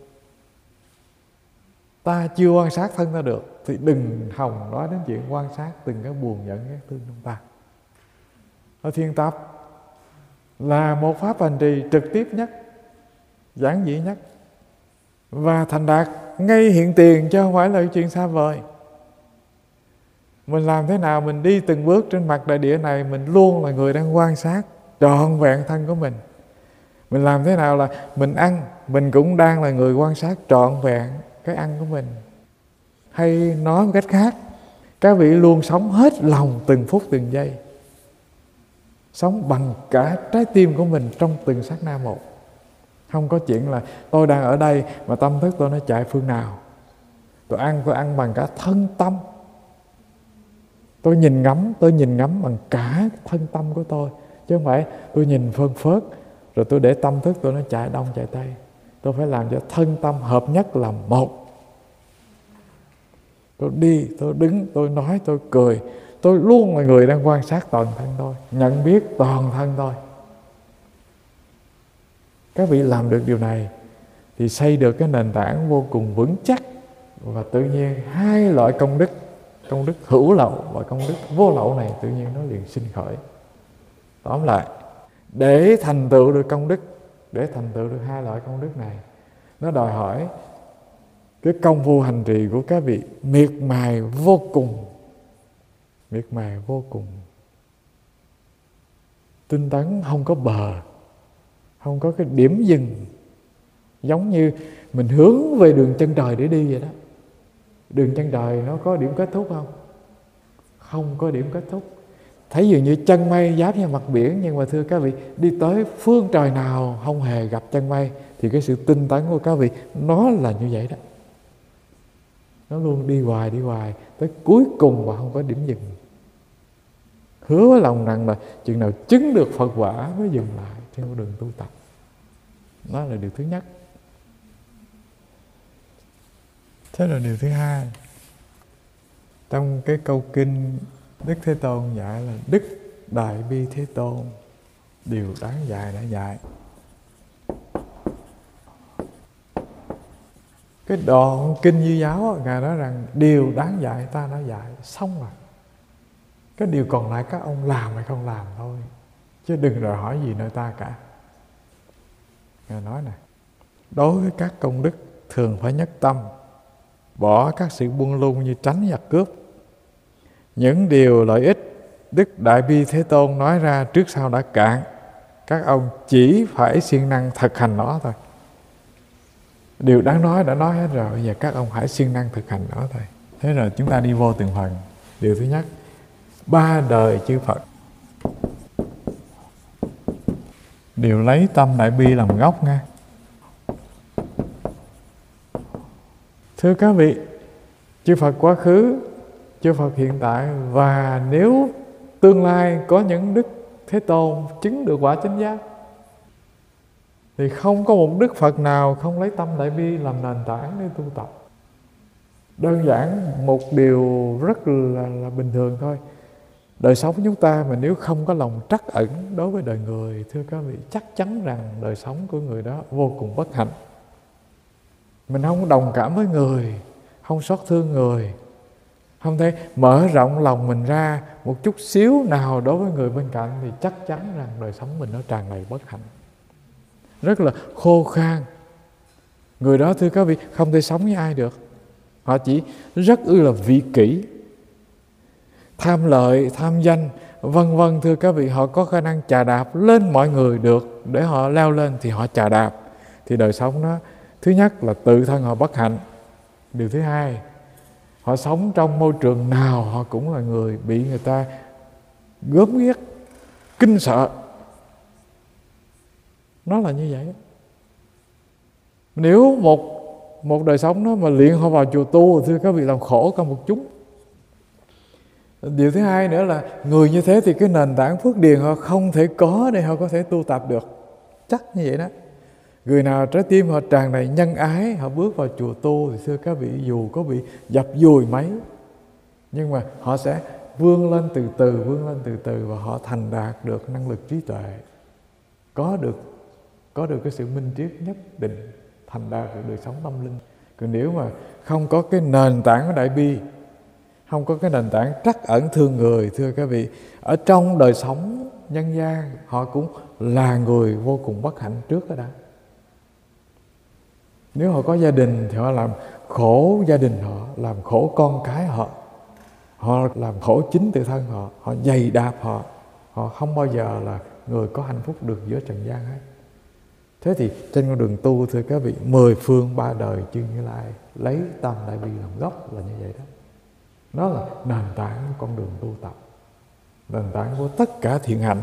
Ta chưa quan sát thân ta được thì đừng hòng nói đến chuyện quan sát từng cái buồn giận ghét thương trong ta. Ở thiền tập là một pháp hành trì trực tiếp nhất, giản dị nhất, và thành đạt ngay hiện tiền, chứ không phải là chuyện xa vời. Mình làm thế nào mình đi từng bước trên mặt đại địa này, mình luôn là người đang quan sát trọn vẹn thân của mình. Mình làm thế nào là mình ăn, mình cũng đang là người quan sát trọn vẹn cái ăn của mình. Hay nói một cách khác, các vị luôn sống hết lòng từng phút từng giây, sống bằng cả trái tim của mình trong từng sát na một. Không có chuyện là tôi đang ở đây mà tâm thức tôi nó chạy phương nào. Tôi ăn bằng cả thân tâm. Tôi nhìn ngắm bằng cả thân tâm của tôi, chứ không phải tôi nhìn phơn phớt rồi tôi để tâm thức tôi nó chạy đông chạy tây. Tôi phải làm cho thân tâm hợp nhất làm một. Tôi đi, tôi đứng, tôi nói, tôi cười, tôi luôn là người đang quan sát toàn thân tôi, nhận biết toàn thân tôi. Các vị làm được điều này thì xây được cái nền tảng vô cùng vững chắc. Và tự nhiên hai loại công đức hữu lậu và công đức vô lậu này tự nhiên nó liền sinh khởi. Tóm lại, để thành tựu được công đức, để thành tựu được hai loại công đức này, nó đòi hỏi cái công phu hành trì của các vị miệt mài vô cùng, miệt mài vô cùng, tinh tấn không có bờ, không có cái điểm dừng. Giống như mình hướng về đường chân trời để đi vậy đó. Đường chân trời nó có điểm kết thúc không? Không có điểm kết thúc. Thấy dường như chân mây giáp như mặt biển, nhưng mà thưa các vị, đi tới phương trời nào không hề gặp chân mây, thì cái sự tinh tấn của các vị nó là như vậy đó. Nó luôn đi hoài tới cuối cùng và không có điểm dừng. Hứa với lòng rằng là chừng nào chứng được Phật quả mới dừng lại trên con đường tu tập. Đó là điều thứ nhất. Thế là điều thứ hai. Trong cái câu kinh, Đức Thế Tôn dạy là Đức Đại Bi Thế Tôn điều đáng dạy đã dạy. Cái đoạn kinh Như Giáo, Ngài nói rằng điều đáng dạy ta đã dạy xong rồi. Cái điều còn lại các ông làm hay không làm thôi, chứ đừng đòi hỏi gì nơi ta cả. Ngài nói này, đối với các công đức thường phải nhất tâm, bỏ các sự buông lung như tránh giặc cướp. Những điều lợi ích Đức Đại Bi Thế Tôn nói ra trước sau đã cạn, các ông chỉ phải siêng năng thực hành nó thôi. Điều đáng nói đã nói hết rồi, bây giờ các ông hãy siêng năng thực hành nó thôi. Thế rồi chúng ta đi vô từng phần. Điều thứ nhất, 3 đời chư Phật đều lấy tâm Đại Bi làm gốc nha. Thưa các vị, chư Phật quá khứ, chư Phật hiện tại, và nếu tương lai có những Đức Thế Tôn chứng được quả chánh giác, thì không có một Đức Phật nào không lấy tâm Đại Bi làm nền tảng để tu tập. Đơn giản một điều rất là bình thường thôi. Đời sống chúng ta mà nếu không có lòng trắc ẩn đối với đời người, thưa các vị, chắc chắn rằng đời sống của người đó vô cùng bất hạnh. Mình không đồng cảm với người, không xót thương người, không thể mở rộng lòng mình ra một chút xíu nào đối với người bên cạnh, thì chắc chắn rằng đời sống mình nó tràn đầy bất hạnh, rất là khô khan. Người đó thưa các vị không thể sống với ai được. Họ chỉ rất là vị kỷ, tham lợi, tham danh, vân vân. Thưa các vị, họ có khả năng chà đạp lên mọi người được. Để họ leo lên thì họ chà đạp, thì đời sống nó Thứ nhất là tự thân họ bất hạnh. Điều thứ hai, họ sống trong môi trường nào họ cũng là người bị người ta gớm ghiếc, kinh sợ. Nó là như vậy. Nếu một đời sống đó mà luyện họ vào chùa tu, thưa các vị, làm khổ cả một chúng. Điều thứ hai nữa là người như thế thì cái nền tảng phước điền họ không thể có để họ có thể tu tập được. Chắc như vậy đó. Người nào trái tim họ tràn đầy nhân ái, họ bước vào chùa tu thì thưa các vị, dù có bị dập dùi mấy, nhưng mà họ sẽ vươn lên từ từ và họ thành đạt được năng lực trí tuệ, có được cái sự minh triết nhất định, thành đạt được đời sống tâm linh. Còn nếu mà không có cái nền tảng của đại bi, không có cái nền tảng trắc ẩn thương người, thưa các vị, ở trong đời sống nhân gian họ cũng là người vô cùng bất hạnh trước đó đã. Nếu họ có gia đình thì họ làm khổ gia đình họ, làm khổ con cái họ làm khổ chính tự thân họ dày đạp họ không bao giờ là người có hạnh phúc được giữa trần gian hết. Thế thì trên con đường tu, thưa các vị, 10 phương 3 đời chư Như Lai lấy tam đại bi làm gốc là như vậy đó. Nó là nền tảng của con đường tu tập, nền tảng của tất cả thiện hạnh.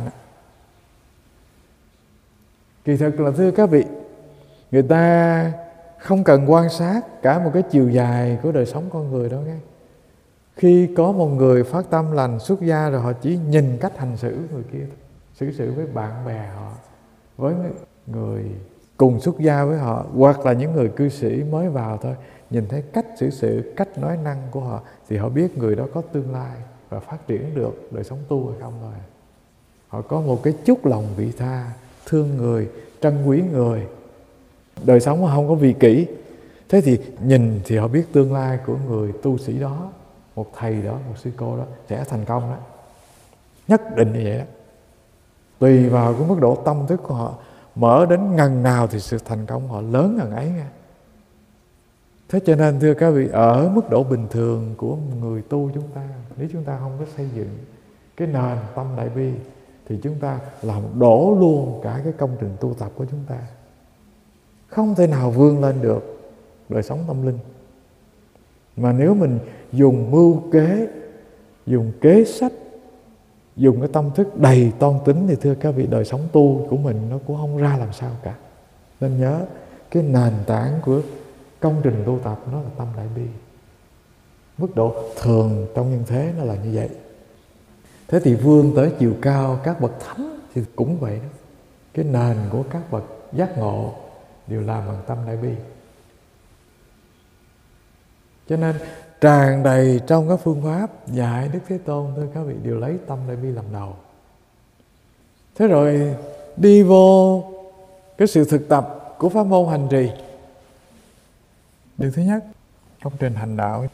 Kỳ thực là thưa các vị, người ta không cần quan sát cả một cái chiều dài của đời sống con người đâu nghe. Khi có một người phát tâm lành xuất gia rồi, họ chỉ nhìn cách hành xử người kia, xử sự với bạn bè họ, với người cùng xuất gia với họ, hoặc là những người cư sĩ mới vào thôi, nhìn thấy cách xử sự, cách nói năng của họ thì họ biết người đó có tương lai và phát triển được đời sống tu hay không rồi. Họ có một cái chút lòng vị tha, thương người, trân quý người, đời sống mà không có vị kỷ. Thế thì nhìn thì họ biết tương lai của người tu sĩ đó, một thầy đó, một sư cô đó sẽ thành công đó. Nhất định như vậy đó. Tùy vào cái mức độ tâm thức của họ, mở đến ngần nào thì sự thành công họ lớn ngần ấy nha. Thế cho nên thưa các vị, ở mức độ bình thường của người tu chúng ta, nếu chúng ta không có xây dựng cái nền tâm đại bi thì chúng ta làm đổ luôn cả cái công trình tu tập của chúng ta, không thể nào vươn lên được đời sống tâm linh. Mà nếu mình dùng mưu kế, dùng kế sách, dùng cái tâm thức đầy toan tính thì thưa các vị, đời sống tu của mình nó cũng không ra làm sao cả. Nên nhớ cái nền tảng của công trình tu tập nó là tâm đại bi. Mức độ thường trong nhân thế nó là như vậy. Thế thì vươn tới chiều cao các bậc thánh thì cũng vậy đó. Cái nền của các bậc giác ngộ đều làm bằng tâm đại bi. Cho nên tràn đầy trong các phương pháp dạy Đức Thế Tôn, thưa các vị, đều lấy tâm đại bi làm đầu. Thế rồi đi vô cái sự thực tập của pháp môn hành trì. Điều thứ nhất, công trình hành đạo.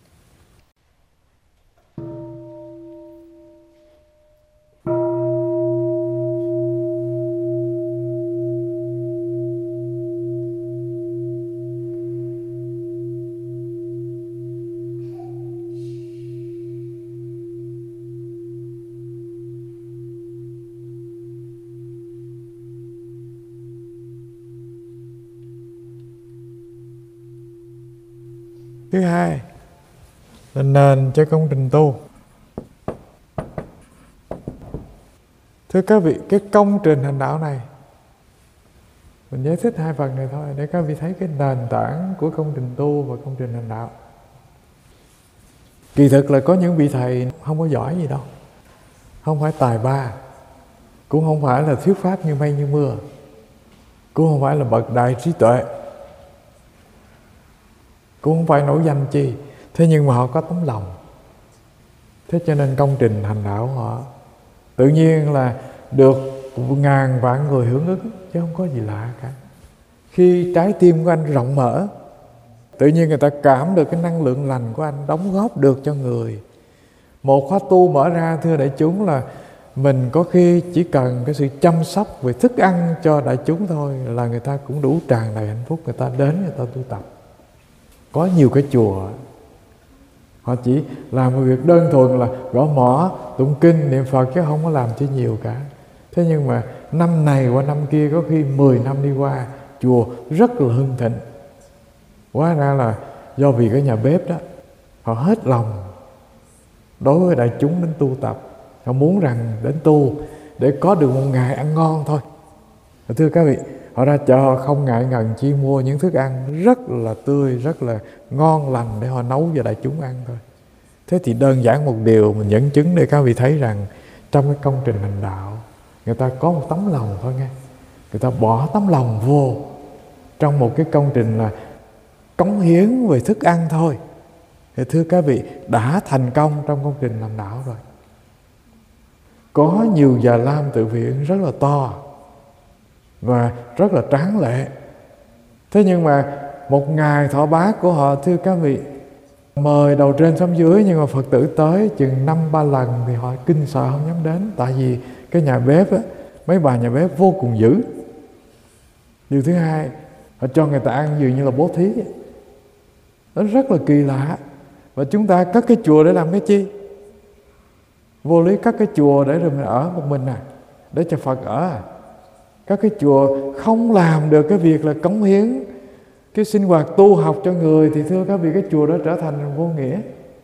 Thứ hai là nền cho công trình tu. Thưa các vị, cái công trình hành đạo này mình giải thích hai phần này thôi để các vị thấy cái nền tảng của công trình tu và công trình hành đạo. Kỳ thực là có những vị thầy không có giỏi gì đâu, không phải tài ba, cũng không phải là thuyết pháp như mây như mưa, cũng không phải là bậc đại trí tuệ, cũng không phải nổi danh chi. Thế nhưng mà họ có tấm lòng. Thế cho nên công trình hành đạo họ tự nhiên là được ngàn vạn người hưởng ứng, chứ không có gì lạ cả. Khi trái tim của anh rộng mở, tự nhiên người ta cảm được cái năng lượng lành của anh đóng góp được cho người. Một khóa tu mở ra, thưa đại chúng, là mình có khi chỉ cần cái sự chăm sóc về thức ăn cho đại chúng thôi là người ta cũng đủ tràn đầy hạnh phúc, người ta đến người ta tu tập. Có nhiều cái chùa họ chỉ làm một việc đơn thuần là gõ mõ, tụng kinh, niệm Phật, chứ không có làm chi nhiều cả. Thế nhưng mà năm này qua năm kia, có khi 10 năm đi qua, chùa rất là hưng thịnh, Hóa ra là do vì cái nhà bếp đó, họ hết lòng đối với đại chúng đến tu tập. Họ muốn rằng đến tu để có được một ngày ăn ngon thôi. Thưa các vị, họ ra chợ họ không ngại ngần chi mua những thức ăn rất là tươi, rất là ngon lành để họ nấu cho đại chúng ăn thôi. Thế thì đơn giản một điều mình dẫn chứng để các vị thấy rằng trong cái công trình hành đạo, người ta có một tấm lòng thôi nghe. Người ta bỏ tấm lòng vô trong một cái công trình là cống hiến về thức ăn thôi. Thì thưa các vị, đã thành công trong công trình làm đạo rồi. Có nhiều già lam tự viện rất là to và rất là tráng lệ. Thế nhưng mà một ngày thọ bát của họ, thưa các vị, mời đầu trên xuống dưới, nhưng mà Phật tử tới chừng 5-3 lần thì họ kinh sợ không dám đến. Tại vì cái nhà bếp á, mấy bà nhà bếp vô cùng dữ. Điều thứ hai, họ cho người ta ăn dường như là bố thí. Nó rất là kỳ lạ. Và chúng ta cất cái chùa để làm cái chi? Vô lý cất cái chùa để rồi mình ở một mình à, để cho Phật ở à. Các cái chùa không làm được cái việc là cống hiến cái sinh hoạt tu học cho người thì thưa các vị, cái chùa đó trở thành vô nghĩa.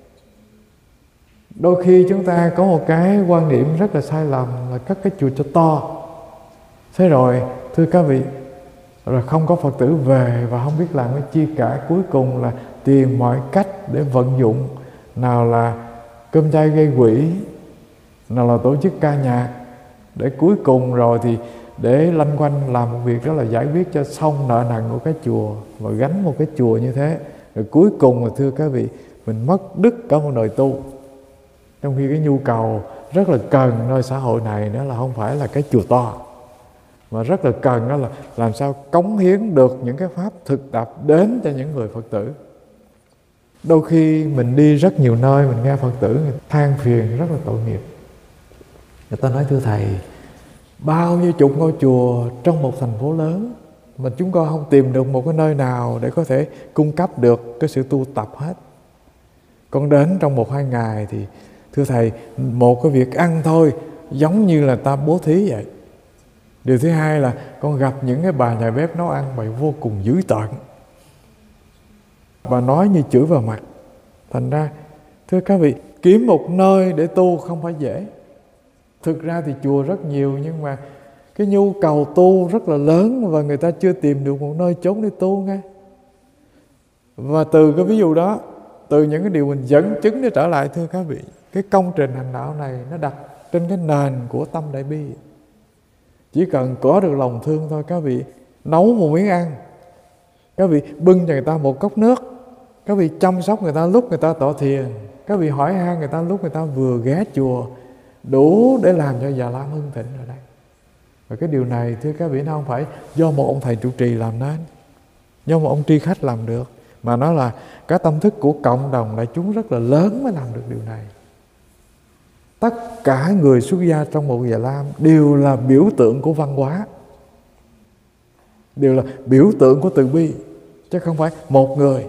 Đôi khi chúng ta có một cái quan niệm rất là sai lầm là cất cái chùa cho to. Thế rồi thưa các vị, rồi không có Phật tử về và không biết làm cái chi cả. Cuối cùng là tìm mọi cách để vận dụng, nào là cơm chay gây quỹ, nào là tổ chức ca nhạc, để cuối cùng rồi thì để lanh quanh làm một việc đó là giải quyết cho xong nợ nần của cái chùa và gánh một cái chùa như thế. Rồi cuối cùng là thưa các vị, mình mất đức cả một đời tu. Trong khi cái nhu cầu rất là cần nơi xã hội này đó là không phải là cái chùa to, mà rất là cần đó là làm sao cống hiến được những cái pháp thực tập đến cho những người Phật tử. Đôi khi mình đi rất nhiều nơi, mình nghe Phật tử người than phiền rất là tội nghiệp. Người ta nói thưa Thầy, bao nhiêu chục ngôi chùa trong một thành phố lớn mà chúng con không tìm được một cái nơi nào để có thể cung cấp được cái sự tu tập hết. Con đến trong 1-2 ngày thì thưa Thầy, một cái việc ăn thôi giống như là ta bố thí vậy. Điều thứ hai là con gặp những cái bà nhà bếp nấu ăn vậy vô cùng dữ tợn. Bà nói như chửi vào mặt. Thành ra thưa các vị, kiếm một nơi để tu không phải dễ. Thực ra thì chùa rất nhiều, nhưng mà cái nhu cầu tu rất là lớn và người ta chưa tìm được một nơi chốn để tu nghe. Và từ cái ví dụ đó, từ những cái điều mình dẫn chứng để trở lại, thưa các vị, cái công trình hành đạo này nó đặt trên cái nền của tâm đại bi. Chỉ cần có được lòng thương thôi các vị, nấu một miếng ăn, các vị bưng cho người ta một cốc nước, các vị chăm sóc người ta lúc người ta tọa thiền, các vị hỏi han người ta lúc người ta vừa ghé chùa, đủ để làm cho Già Lam hưng thịnh rồi đây. Và cái điều này thưa các vị, nó không phải do một ông thầy trụ trì làm nên, do một ông tri khách làm được, mà nó là cái tâm thức của cộng đồng đại chúng rất là lớn mới làm được điều này. Tất cả người xuất gia trong một Già Lam đều là biểu tượng của văn hóa, đều là biểu tượng của từ bi, chứ không phải một người.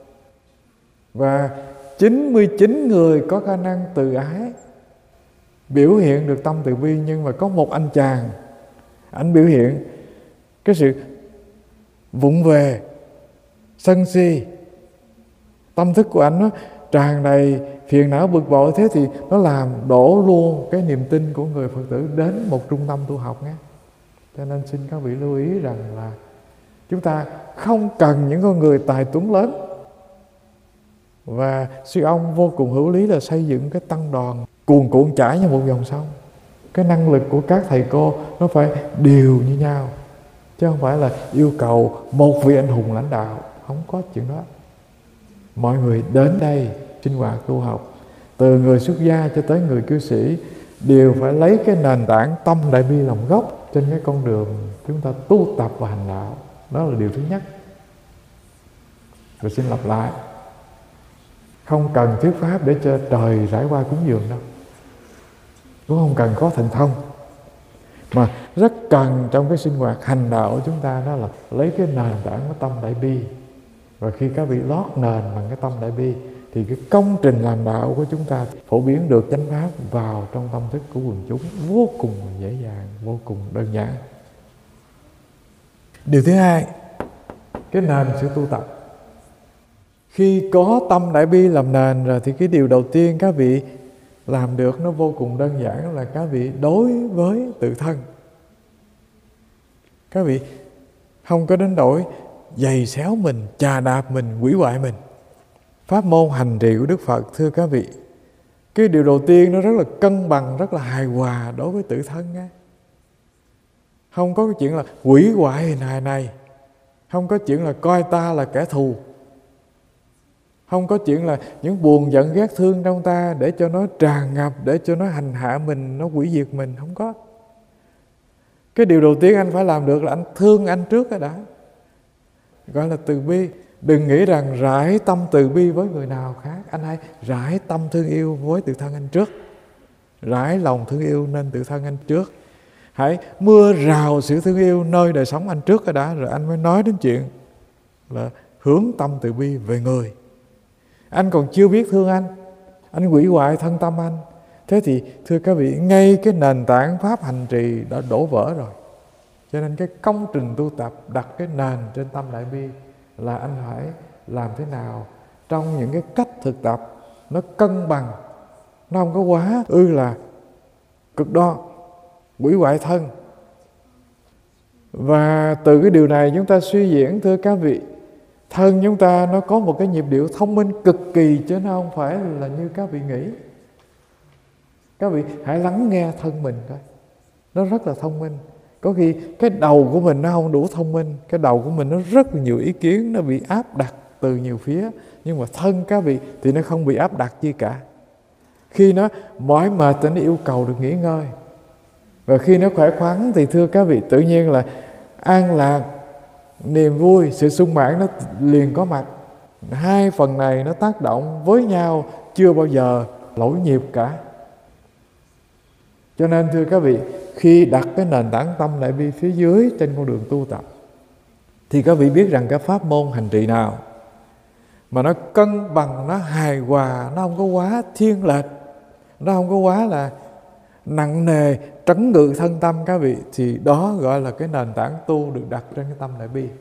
Và 99 người có khả năng từ ái, biểu hiện được tâm từ bi. Nhưng mà có một anh chàng, anh biểu hiện cái sự vụng về, sân si. Tâm thức của anh nó tràn đầy phiền não bực bội, thế thì nó làm đổ luôn cái niềm tin của người Phật tử đến một trung tâm tu học nhé. Cho nên xin các vị lưu ý rằng là chúng ta không cần những con người tài tuấn lớn. Và sư ông vô cùng hữu lý là xây dựng cái tăng đoàn cuồn cuộn chảy như một dòng sông. Cái năng lực của các thầy cô nó phải đều như nhau, chứ không phải là yêu cầu một vị anh hùng lãnh đạo. Không có chuyện đó. Mọi người đến đây sinh hoạt tu học, từ người xuất gia cho tới người cư sĩ, đều phải lấy cái nền tảng tâm đại bi làm gốc trên cái con đường chúng ta tu tập và hành đạo. Đó là điều thứ nhất. Rồi xin lặp lại, không cần thuyết pháp để cho trời rải qua cúng dường đâu, cũng không cần có thần thông, mà rất cần trong cái sinh hoạt hành đạo của chúng ta đó là lấy cái nền tảng của tâm đại bi. Và khi các vị lót nền bằng cái tâm đại bi thì cái công trình làm đạo của chúng ta phổ biến được chánh pháp vào trong tâm thức của quần chúng vô cùng dễ dàng, vô cùng đơn giản. Điều thứ hai, cái nền sự tu tập. Khi có tâm đại bi làm nền rồi thì cái điều đầu tiên các vị làm được nó vô cùng đơn giản là các vị đối với tự thân. Các vị không có đến nỗi giày xéo mình, chà đạp mình, hủy hoại mình. Pháp môn hành trì của Đức Phật, thưa các vị, cái điều đầu tiên nó rất là cân bằng, rất là hài hòa đối với tự thân á. Không có cái chuyện là hủy hoại hình hài này, không có chuyện là coi ta là kẻ thù, không có chuyện là những buồn giận ghét thương trong ta để cho nó tràn ngập, để cho nó hành hạ mình, nó hủy diệt mình, không có. Cái điều đầu tiên anh phải làm được là anh thương anh trước cái đã, gọi là từ bi. Đừng nghĩ rằng rải tâm từ bi với người nào khác, anh hãy rải tâm thương yêu với tự thân anh trước. Rải lòng thương yêu nên tự thân anh trước. Hãy mưa rào sự thương yêu nơi đời sống anh trước cái đã, rồi anh mới nói đến chuyện là hướng tâm từ bi về người. Anh còn chưa biết thương anh hủy hoại thân tâm anh. Thế thì thưa các vị, ngay cái nền tảng pháp hành trì đã đổ vỡ rồi. Cho nên cái công trình tu tập đặt cái nền trên tâm đại bi là anh phải làm thế nào trong những cái cách thực tập nó cân bằng, nó không có quá là cực đoan, hủy hoại thân. Và từ cái điều này chúng ta suy diễn, thưa các vị, thân chúng ta nó có một cái nhịp điệu thông minh cực kỳ, chứ nó không phải là như các vị nghĩ. Các vị hãy lắng nghe thân mình coi, nó rất là thông minh. Có khi cái đầu của mình nó không đủ thông minh, cái đầu của mình nó rất là nhiều ý kiến, nó bị áp đặt từ nhiều phía. Nhưng mà thân các vị thì nó không bị áp đặt gì cả. Khi nó mỏi mệt thì nó yêu cầu được nghỉ ngơi. Và khi nó khỏe khoắn thì thưa các vị, tự nhiên là an lạc, niềm vui, sự sung mãn nó liền có mặt. Hai phần này nó tác động với nhau, chưa bao giờ lỗi nhịp cả. Cho nên thưa các vị, khi đặt cái nền tảng tâm đại bi phía dưới trên con đường tu tập, thì các vị biết rằng cái pháp môn hành trì nào mà nó cân bằng, nó hài hòa, nó không có quá thiên lệch, nó không có quá là nặng nề, trấn ngự thân tâm các vị, thì đó gọi là cái nền tảng tu được đặt trên cái tâm đại bi.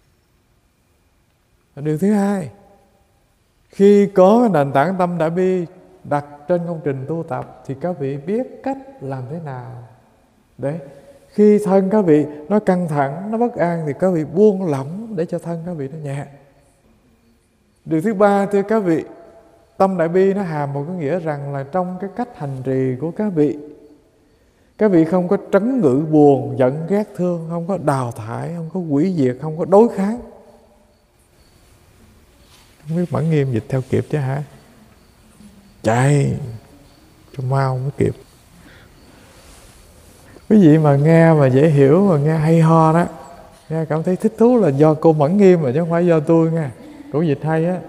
Điều thứ hai, khi có cái nền tảng tâm đại bi đặt trên công trình tu tập thì các vị biết cách làm thế nào để khi thân các vị nó căng thẳng, nó bất an thì các vị buông lỏng để cho thân các vị nó nhẹ. Điều thứ ba, thưa các vị, tâm đại bi nó hàm một cái nghĩa rằng là trong cái cách hành trì của các vị không có trấn ngự buồn, giận, ghét, thương, không có đào thải, không có hủy diệt, không có đối kháng. Không biết Mẫn Nghiêm dịch theo kịp chứ hả? Chạy cho mau mới kịp. Quý vị mà nghe mà dễ hiểu, mà nghe hay ho đó, nghe cảm thấy thích thú là do cô Mẫn Nghiêm mà chứ không phải do tôi nha. Cổ dịch hay á.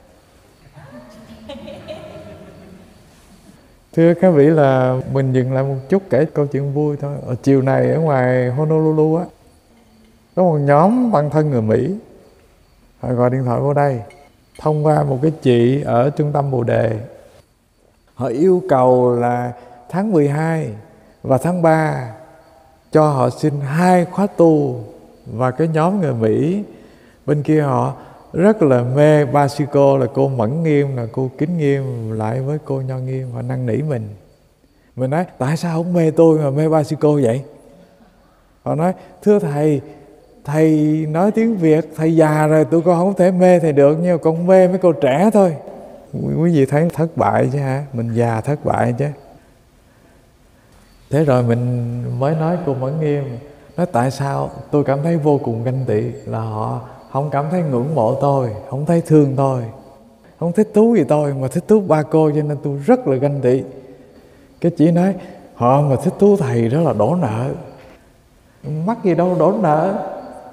Thưa các vị, là mình dừng lại một chút kể câu chuyện vui thôi. Ở chiều này ở ngoài Honolulu á, có một nhóm tăng thân người Mỹ, họ gọi điện thoại vô đây thông qua một cái chị ở trung tâm Bồ Đề. Họ yêu cầu là tháng 12 và tháng 3 cho họ xin 2 khóa tu. Và cái nhóm người Mỹ bên kia họ rất là mê ba sư cô, là cô Mẫn Nghiêm, là cô Kính Nghiêm lại với cô Nho Nghiêm. Họ năn nỉ mình. Mình nói tại sao không mê tôi mà mê ba sư cô vậy? Họ nói thưa thầy, thầy nói tiếng Việt, thầy già rồi, tụi con không thể mê thầy được, nhưng mà con mê mấy cô trẻ thôi. Quý vị thấy thất bại chứ hả? Mình già thất bại chứ. Thế rồi mình mới nói cô Mẫn Nghiêm, nói tại sao tôi cảm thấy vô cùng ganh tị, là họ không cảm thấy ngưỡng mộ tôi, không thấy thương tôi, không thích thú gì tôi, mà thích thú ba cô, cho nên tôi rất là ganh tị. Cái chị nói họ mà thích thú thầy đó là đổ nợ. Mắc gì đâu đổ nợ.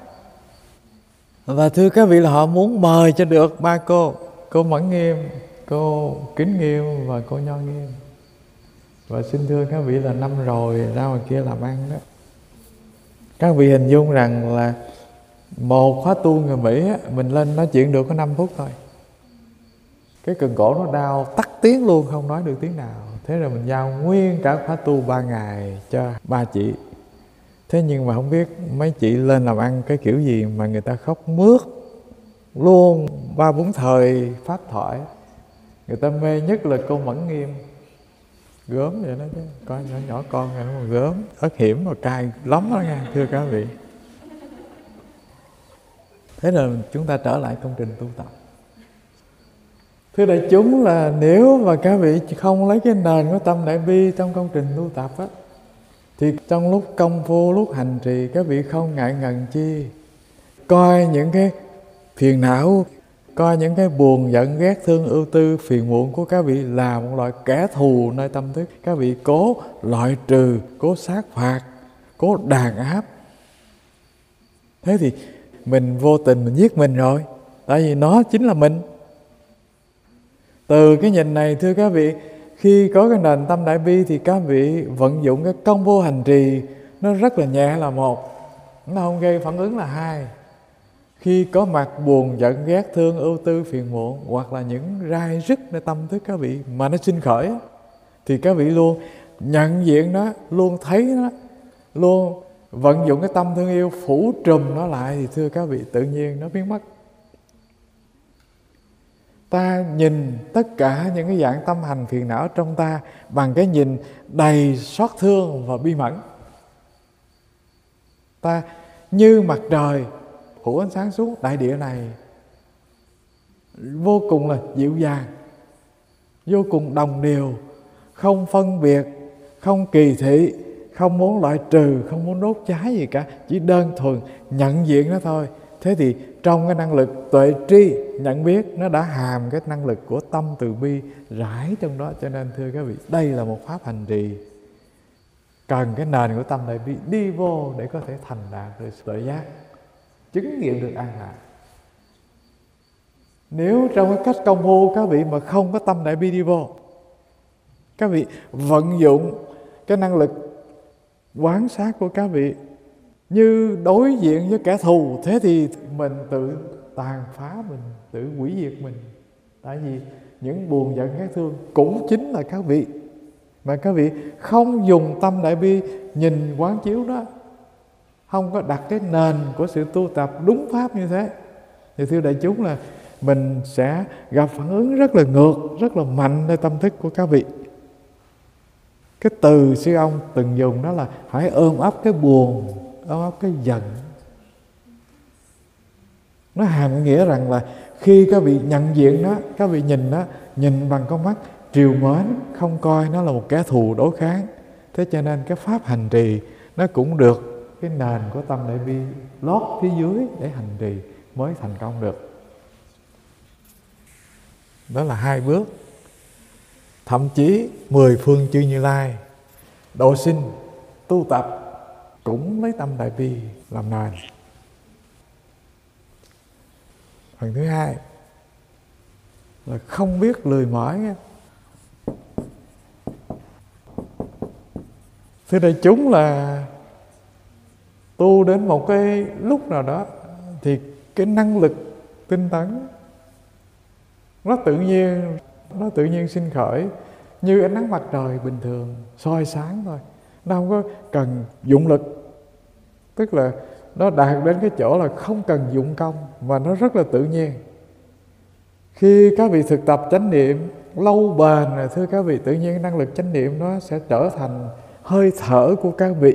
Và thưa các vị, là họ muốn mời cho được ba cô Mẫn Nghiêm, cô Kính Nghiêm và cô Nho Nghiêm. Và xin thưa các vị là năm rồi ra ngoài kia làm ăn đó. Các vị hình dung rằng là một khóa tu người Mỹ á, mình lên nói chuyện được có 5 phút thôi. Cái cần cổ nó đau tắt tiếng luôn, không nói được tiếng nào. Thế rồi mình giao nguyên cả khóa tu 3 ngày cho 3 chị. Thế nhưng mà không biết mấy chị lên làm ăn cái kiểu gì mà người ta khóc mướt. luôn 3-4 thời pháp thoại. Người ta mê nhất là cô Mẫn Nghiêm, gớm vậy đó chứ, coi nhỏ nhỏ con này nó còn gớm, ớt hiểm mà cay lắm đó nha, thưa các vị. Thế là chúng ta trở lại công trình tu tập. Thưa đại chúng, là nếu mà các vị không lấy cái nền của tâm đại bi trong công trình tu tập á, thì trong lúc công phu, lúc hành trì, các vị không ngại ngần chi coi những cái phiền não, coi những cái buồn giận ghét thương ưu tư phiền muộn của các vị là một loại kẻ thù nơi tâm thức. Các vị cố loại trừ, cố sát phạt, cố đàn áp. Thế thì mình vô tình mình giết mình rồi, tại vì nó chính là mình. Từ cái nhìn này, thưa các vị, khi có cái nền tâm đại bi thì các vị vận dụng cái công vô hành trì nó rất là nhẹ là một, nó không gây phản ứng là hai. Khi có mặt buồn giận ghét thương ưu tư phiền muộn hoặc là những rai rứt nơi tâm thức các vị mà nó sinh khởi, thì các vị luôn nhận diện nó, luôn thấy nó, luôn vận dụng cái tâm thương yêu phủ trùm nó lại, thì thưa các vị, tự nhiên nó biến mất. Ta nhìn tất cả những cái dạng tâm hành phiền não trong ta bằng cái nhìn đầy xót thương và bi mẫn. Ta như mặt trời phủ ánh sáng xuống đại địa này, vô cùng là dịu dàng, vô cùng đồng đều, không phân biệt, không kỳ thị, không muốn loại trừ, không muốn đốt cháy gì cả, chỉ đơn thuần nhận diện nó thôi. Thế thì trong cái năng lực tuệ tri nhận biết, nó đã hàm cái năng lực của tâm từ bi rải trong đó. Cho nên thưa các vị, đây là một pháp hành trì cần cái nền của tâm đại bi đi vô để có thể thành đạt được tuệ giác, chứng nghiệm được an lạc. Nếu trong cái cách công phu các vị mà không có tâm đại bi đi vô, các vị vận dụng cái năng lực quán sát của các vị như đối diện với kẻ thù, thế thì mình tự tàn phá mình, tự hủy diệt mình. Tại vì những buồn giận ghét thương cũng chính là các vị, mà các vị không dùng tâm đại bi nhìn quán chiếu đó, không có đặt cái nền của sự tu tập đúng pháp như thế, thì thưa đại chúng là mình sẽ gặp phản ứng rất là ngược, rất là mạnhในtâm thức của các vị. Cái từ sư ông từng dùng đó là phải ôm ấp cái buồn, ôm ấp cái giận. Nó hàm nghĩa rằng là khi các vị nhận diện nó, các vị nhìn nó, nhìn bằng con mắt trìu mến, không coi nó là một kẻ thù đối kháng. Thế cho nên cái pháp hành trì nó cũng được cái nền của tâm đại bi lót phía dưới để hành trì mới thành công được. Đó là 2 bước. Thậm chí 10 phương chư Như Lai độ sinh tu tập cũng lấy tâm đại bi làm nền. Phần thứ 2 là không biết lười mỏi nha. Thưa đại chúng, là tu đến một cái lúc nào đó thì cái năng lực tinh tấn nó tự nhiên sinh khởi như ánh nắng mặt trời bình thường soi sáng thôi. Nó không có cần dụng lực, tức là nó đạt đến cái chỗ là không cần dụng công, mà nó rất là tự nhiên. Khi các vị thực tập chánh niệm lâu bền rồi, thưa các vị, tự nhiên năng lực chánh niệm nó sẽ trở thành hơi thở của các vị.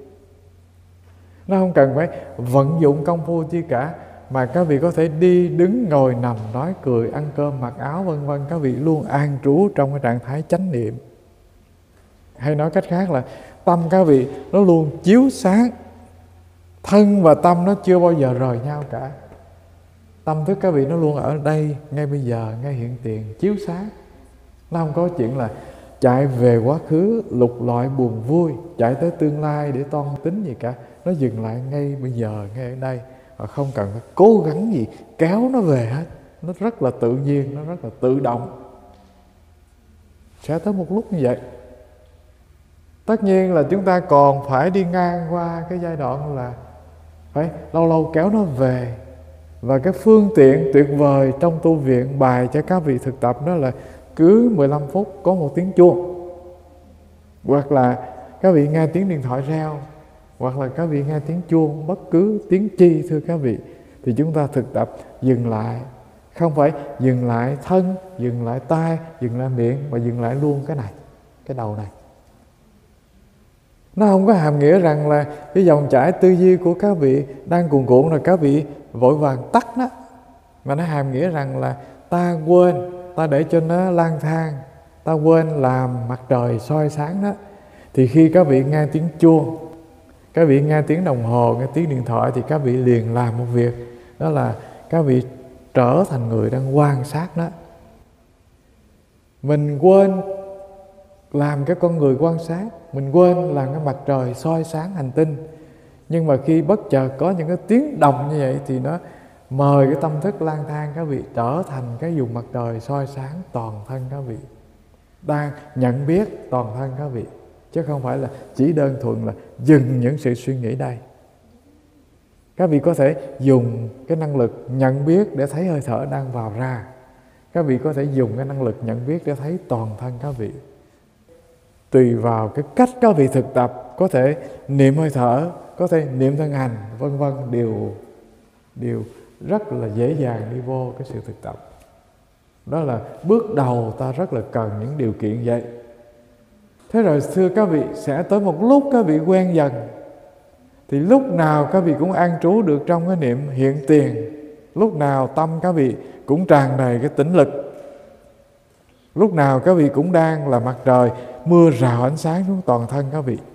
Nó không cần phải vận dụng công phu chi cả, mà các vị có thể đi, đứng, ngồi, nằm, nói, cười, ăn cơm, mặc áo, vân vân. Các vị luôn an trú trong cái trạng thái chánh niệm. Hay nói cách khác là tâm các vị nó luôn chiếu sáng, thân và tâm nó chưa bao giờ rời nhau cả. Tâm thức các vị nó luôn ở đây, ngay bây giờ, ngay hiện tiền, chiếu sáng. Nó không có chuyện là chạy về quá khứ lục lọi buồn vui, chạy tới tương lai để toan tính gì cả. Nó dừng lại ngay bây giờ, ngay ở đây, và không cần phải cố gắng gì kéo nó về hết. Nó rất là tự nhiên, nó rất là tự động. Sẽ tới một lúc như vậy. Tất nhiên là chúng ta còn phải đi ngang qua cái giai đoạn là phải lâu lâu kéo nó về. Và cái phương tiện tuyệt vời trong tu viện bài cho các vị thực tập đó là cứ 15 phút có một tiếng chuông, hoặc là các vị nghe tiếng điện thoại reo, hoặc là các vị nghe tiếng chuông, bất cứ tiếng chi, thưa các vị, thì chúng ta thực tập dừng lại. Không phải dừng lại thân, dừng lại tai, dừng lại miệng, mà dừng lại luôn cái này, cái đầu này. Nó không có hàm nghĩa rằng là cái dòng chảy tư duy của các vị đang cuồn cuộn rồi các vị vội vàng tắt nó. Mà nó hàm nghĩa rằng là ta quên, ta để cho nó lang thang, ta quên làm mặt trời soi sáng đó. Thì khi các vị nghe tiếng chuông, các vị nghe tiếng đồng hồ, nghe tiếng điện thoại, thì các vị liền làm một việc, đó là các vị trở thành người đang quan sát nó. Mình quên làm cái con người quan sát, mình quên làm cái mặt trời soi sáng hành tinh. Nhưng mà khi bất chợt có những cái tiếng động như vậy thì nó mời cái tâm thức lang thang các vị trở thành cái vùng mặt trời soi sáng toàn thân các vị, đang nhận biết toàn thân các vị, chứ không phải là chỉ đơn thuần là dừng những sự suy nghĩ đây. Các vị có thể dùng cái năng lực nhận biết để thấy hơi thở đang vào ra. Các vị có thể dùng cái năng lực nhận biết để thấy toàn thân các vị. Tùy vào cái cách các vị thực tập, có thể niệm hơi thở, có thể niệm thân hành, vân vân, đều rất là dễ dàng đi vô cái sự thực tập. Đó là bước đầu ta rất là cần những điều kiện vậy. Thế rồi thưa các vị, sẽ tới một lúc các vị quen dần, thì lúc nào các vị cũng an trú được trong cái niệm hiện tiền. Lúc nào tâm các vị cũng tràn đầy cái tĩnh lực. Lúc nào các vị cũng đang là mặt trời mưa rào ánh sáng xuống toàn thân các vị,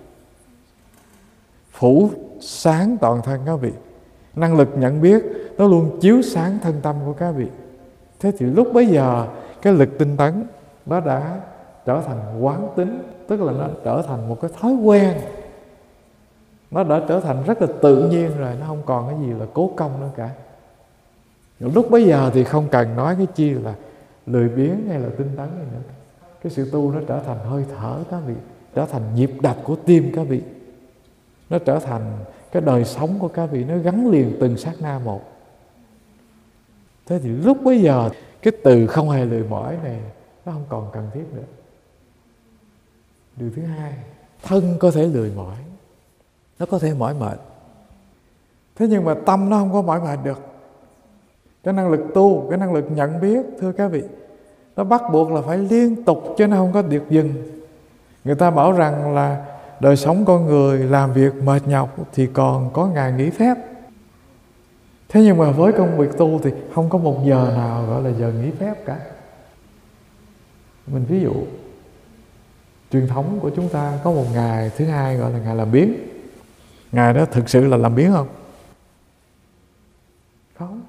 phủ sáng toàn thân các vị. Năng lực nhận biết nó luôn chiếu sáng thân tâm của các vị. Thế thì lúc bấy giờ cái lực tinh tấn nó đã trở thành quán tính, tức là nó trở thành một cái thói quen, nó đã trở thành rất là tự nhiên rồi, nó không còn cái gì là cố công nữa cả. Lúc bấy giờ thì không cần nói cái chi là lười biếng hay là tinh tấn gì nữa. Cái sự tu nó trở thành hơi thở các vị, trở thành nhịp đập của tim các vị, nó trở thành cái đời sống của các vị, nó gắn liền từng sát na một. Thế thì lúc bấy giờ cái từ không hề lười mỏi này nó không còn cần thiết nữa. Điều thứ hai, thân có thể lười mỏi, nó có thể mỏi mệt, thế nhưng mà tâm nó không có mỏi mệt được. Cái năng lực tu, cái năng lực nhận biết, thưa các vị, nó bắt buộc là phải liên tục, chứ nó không có được dừng. Người ta bảo rằng là đời sống con người làm việc mệt nhọc thì còn có ngày nghỉ phép. Thế nhưng mà với công việc tu thì không có một giờ nào gọi là giờ nghỉ phép cả. Mình ví dụ, truyền thống của chúng ta có một ngày thứ hai gọi là ngày làm biếng. Ngày đó thực sự là làm biếng không? Không.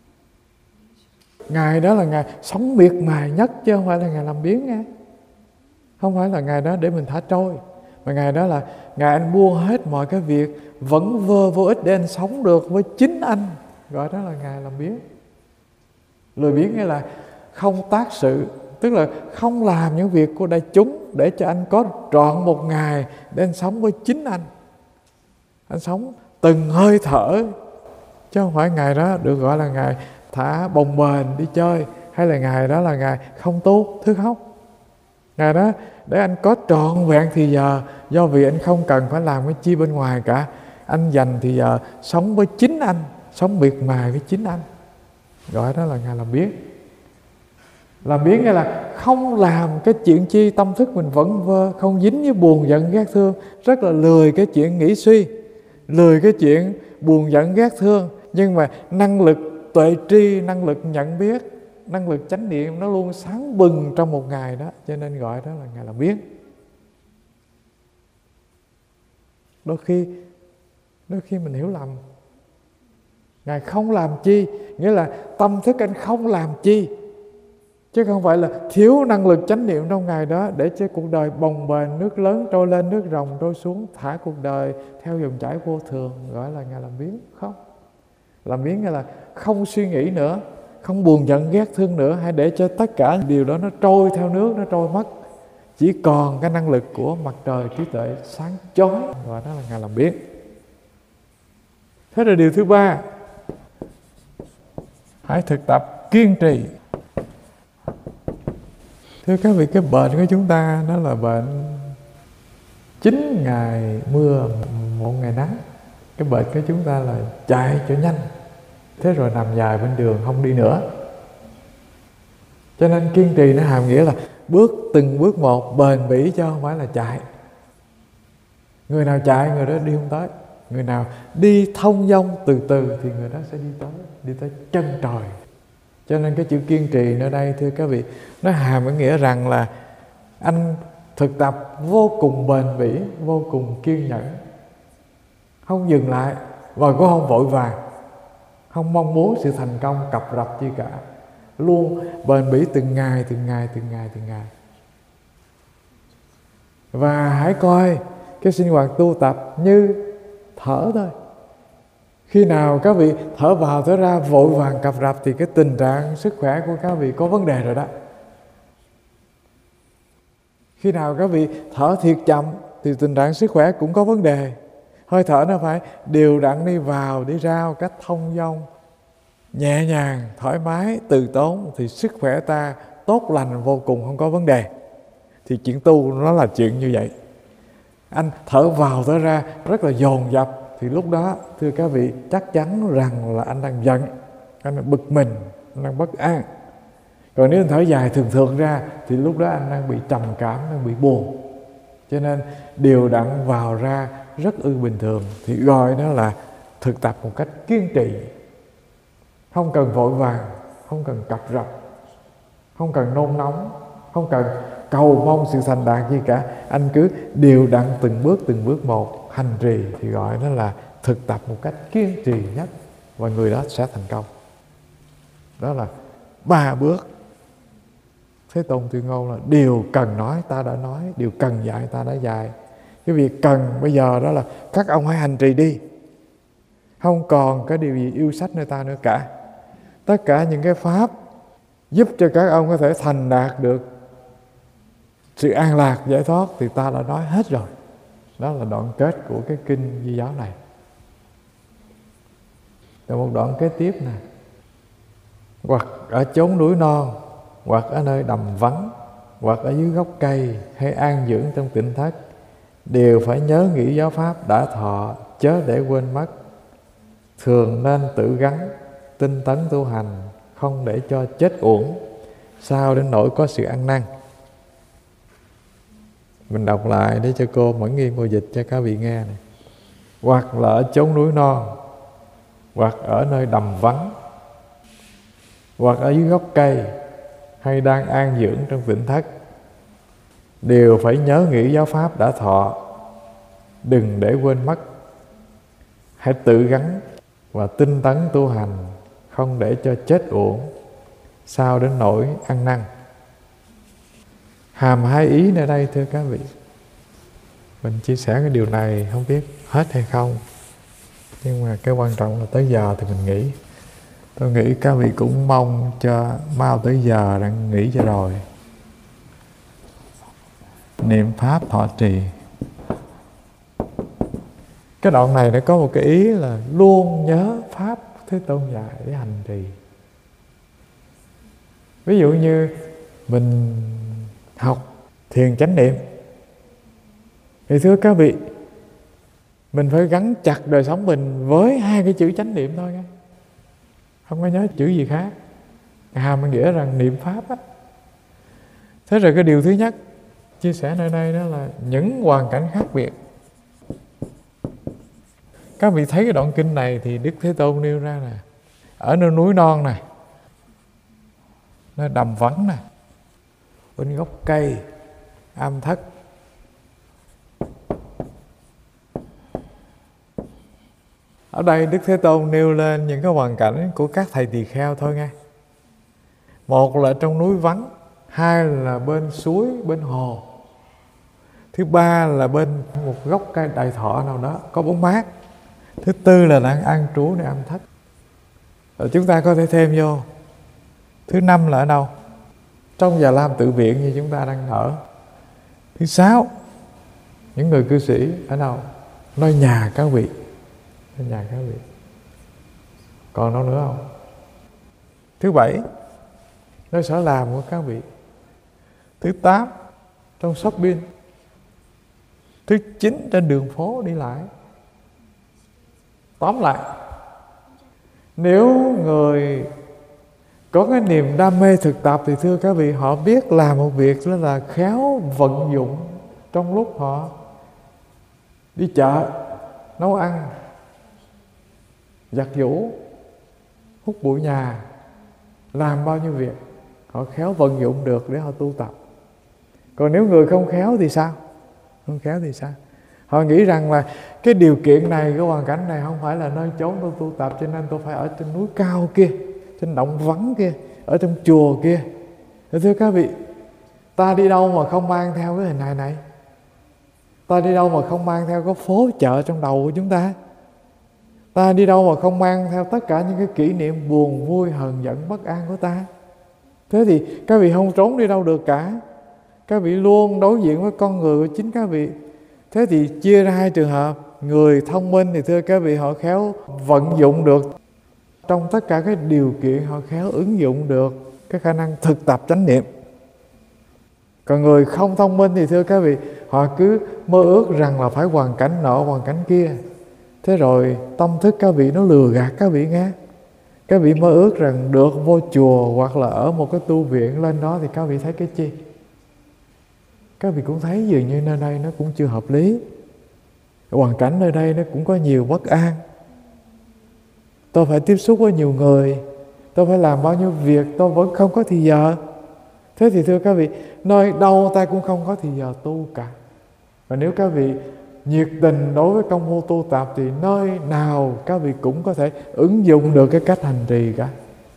Ngày đó là ngày sống miệt mài nhất, chứ không phải là ngày làm biếng nha. Không phải là ngày đó để mình thả trôi, mà ngày đó là ngày anh buông hết mọi cái việc vẫn vơ vô ích để anh sống được với chính anh, gọi đó là ngày làm biếng. Lười biếng nghĩa là không tác sự, tức là không làm những việc của đại chúng để cho anh có trọn một ngày để anh sống với chính anh. Anh sống từng hơi thở, chứ không phải ngày đó được gọi là ngày thả bồng bềnh đi chơi, hay là ngày đó là ngày không tu, thứ không. Ngày đó để anh có trọn vẹn thì giờ, do vì anh không cần phải làm cái chi bên ngoài cả. Anh dành thì giờ sống với chính anh, sống miệt mài với chính anh, gọi đó là ngày làm biếng. Làm biếng nghĩa là không làm cái chuyện chi tâm thức mình vẫn vơ, không dính với buồn giận ghét thương, rất là lười cái chuyện nghĩ suy, lười cái chuyện buồn giận ghét thương. Nhưng mà năng lực tuệ tri, năng lực nhận biết, năng lực chánh niệm nó luôn sáng bừng trong một ngày đó, cho nên gọi đó là ngày làm biếng. Đôi khi mình hiểu lầm. Ngài không làm chi nghĩa là tâm thức anh không làm chi, chứ không phải là thiếu năng lực chánh niệm trong ngày đó để cho cuộc đời bồng bềnh, nước lớn trôi lên, nước ròng trôi xuống, thả cuộc đời theo dòng chảy vô thường, gọi là ngày làm biếng. Không. Làm biếng nghĩa là không suy nghĩ nữa, không buồn giận ghét thương nữa, hay để cho tất cả điều đó nó trôi theo nước, nó trôi mất. Chỉ còn cái năng lực của mặt trời trí tuệ sáng chói, gọi đó là ngày làm biếng. Thế rồi điều thứ ba, hãy thực tập kiên trì. Thưa các vị, cái bệnh của chúng ta nó là bệnh 9 ngày mưa 1 ngày nắng. Cái bệnh của chúng ta là chạy cho nhanh, thế rồi nằm dài bên đường không đi nữa. Cho nên kiên trì nó hàm nghĩa là từng bước một, bền bỉ, chứ không phải là chạy. Người nào chạy người đó đi không tới. Người nào đi thông dong từ từ thì người đó sẽ đi tới chân trời. Cho nên cái chữ kiên trì nơi đây thưa các vị, nó hàm ý nghĩa rằng là anh thực tập vô cùng bền bỉ, vô cùng kiên nhẫn, không dừng lại và cũng không vội vàng, không mong muốn sự thành công cập rập chi cả, luôn bền bỉ từng ngày. Và hãy coi cái sinh hoạt tu tập như thở thôi. Khi nào các vị thở vào thở ra vội vàng cập rập thì cái tình trạng sức khỏe của các vị có vấn đề rồi đó. Khi nào các vị thở thiệt chậm thì tình trạng sức khỏe cũng có vấn đề. Hơi thở nó phải đều đặn đi vào đi ra một cách thông dong, nhẹ nhàng, thoải mái, từ tốn thì sức khỏe ta tốt lành vô cùng, không có vấn đề. Thì chuyện tu nó là chuyện như vậy. Anh thở vào thở ra rất là dồn dập thì lúc đó thưa các vị chắc chắn rằng là anh đang giận, anh đang bực mình, anh đang bất an. Còn nếu anh thở dài thường ra thì lúc đó anh đang bị trầm cảm, đang bị buồn. Cho nên đều đặn vào ra rất bình thường thì gọi nó là thực tập một cách kiên trì. Không cần vội vàng, không cần cập rập, không cần nôn nóng, không cần cầu mong sự thành đạt gì cả. Anh cứ đều đặn từng bước một hành trì thì gọi nó là thực tập một cách kiên trì nhất, và người đó sẽ thành công. Đó là 3 bước. Thế Tôn tuyên ngôn là điều cần nói ta đã nói, điều cần dạy ta đã dạy. Cái việc cần bây giờ đó là các ông hãy hành trì đi. Không còn cái điều gì yêu sách nơi ta nữa cả. Tất cả những cái pháp giúp cho các ông có thể thành đạt được sự an lạc, giải thoát thì ta đã nói hết rồi. Đó là đoạn kết của cái kinh Di Giáo này. Rồi một đoạn kế tiếp nè. Hoặc ở chốn núi non, hoặc ở nơi đầm vắng, hoặc ở dưới gốc cây, hay an dưỡng trong tịnh thất, đều phải nhớ nghĩ giáo pháp đã thọ, chớ để quên mất. Thường nên tự gắn, tinh tấn tu hành, không để cho chết uổng, sao đến nỗi có sự ăn năn. Mình đọc lại để cho cô Mẫn Nghiêm cô dịch cho các vị nghe này. Hoặc là ở chốn núi non, hoặc ở nơi đầm vắng, hoặc ở dưới gốc cây, hay đang an dưỡng trong tịnh thất, đều phải nhớ nghĩ giáo pháp đã thọ, đừng để quên mất. Hãy tự gắn và tinh tấn tu hành, không để cho chết uổng, sao đến nỗi ăn năn. Hàm hai ý nơi đây thưa các vị. Mình chia sẻ cái điều này không biết hết hay không, nhưng mà cái quan trọng là tới giờ thì mình nghỉ. Tôi nghĩ các vị cũng mong cho mau tới giờ đang nghỉ cho rồi. Niệm pháp thọ trì. Cái đoạn này nó có một cái ý là luôn nhớ pháp Thế Tôn dạy để hành trì. Ví dụ như mình học thiền chánh niệm thì thưa các vị, mình phải gắn chặt đời sống mình với 2 cái chữ chánh niệm thôi nghe. Không có nhớ chữ gì khác. Hàm nghĩa rằng niệm pháp á. Thế rồi cái điều thứ nhất chia sẻ nơi đây đó là những hoàn cảnh khác biệt. Các vị thấy cái đoạn kinh này thì Đức Thế Tôn nêu ra là ở nơi núi non này, nơi đầm vắng này, bên gốc cây, am thất. Ở đây Đức Thế Tôn nêu lên những cái hoàn cảnh của các thầy tỳ kheo thôi nghe. Một là trong núi vắng, 2 là bên suối, bên hồ, thứ 3 là bên một gốc cây đại thọ nào đó có bóng mát, thứ 4 là đang an trúในam thất. Rồi chúng ta có thể thêm vô thứ 5 là ở đâu? Trong Già Lam tự viện như chúng ta đang ở. Thứ 6 những người cư sĩ ở đâu? Nơi nhà các vị. Nơi nhà các vị. Còn đâu nữa không? Thứ 7 nơi sở làm của các vị. Thứ 8 trong shopping. Thứ 9 trên đường phố đi lại. Tóm lại Nếu người có cái niềm đam mê thực tập thì thưa các vị, họ biết làm một việc đó là khéo vận dụng trong lúc họ đi chợ, nấu ăn, giặt giũ, hút bụi nhà, làm bao nhiêu việc, họ khéo vận dụng được để họ tu tập. Còn nếu người không khéo thì sao? Không khéo thì sao? Họ nghĩ rằng là cái điều kiện này, cái hoàn cảnh này không phải là nơi chốn tôi tu tập, cho nên tôi phải ở trên núi cao kia, trên động vắng kia, ở trong chùa kia. Thưa các vị, ta đi đâu mà không mang theo cái hình hài này? Ta đi đâu mà không mang theo cái phố chợ trong đầu của chúng ta? Ta đi đâu mà không mang theo tất cả những cái kỷ niệm buồn, vui, hờn giận, bất an của ta? Thế thì các vị không trốn đi đâu được cả. Các vị luôn đối diện với con người của chính các vị. Thế thì chia ra hai trường hợp. Người thông minh thì thưa các vị, họ khéo vận dụng được trong tất cả các điều kiện, họ khéo ứng dụng được cái khả năng thực tập chánh niệm. Còn người không thông minh thì thưa các vị, họ cứ mơ ước rằng là phải hoàn cảnh nọ, hoàn cảnh kia. Thế rồi tâm thức các vị nó lừa gạt các vị nghe. Các vị mơ ước rằng được vô chùa hoặc là ở một cái tu viện, lên đó thì các vị thấy cái chi? Các vị cũng thấy dường như nơi đây nó cũng chưa hợp lý. Hoàn cảnh nơi đây nó cũng có nhiều bất an. Tôi phải tiếp xúc với nhiều người, tôi phải làm bao nhiêu việc, tôi vẫn không có thì giờ. Thế thì thưa các vị, nơi đâu ta cũng không có thì giờ tu cả. Và nếu các vị nhiệt tình đối với công phu tu tập thì nơi nào các vị cũng có thể ứng dụng được cái cách hành trì cả.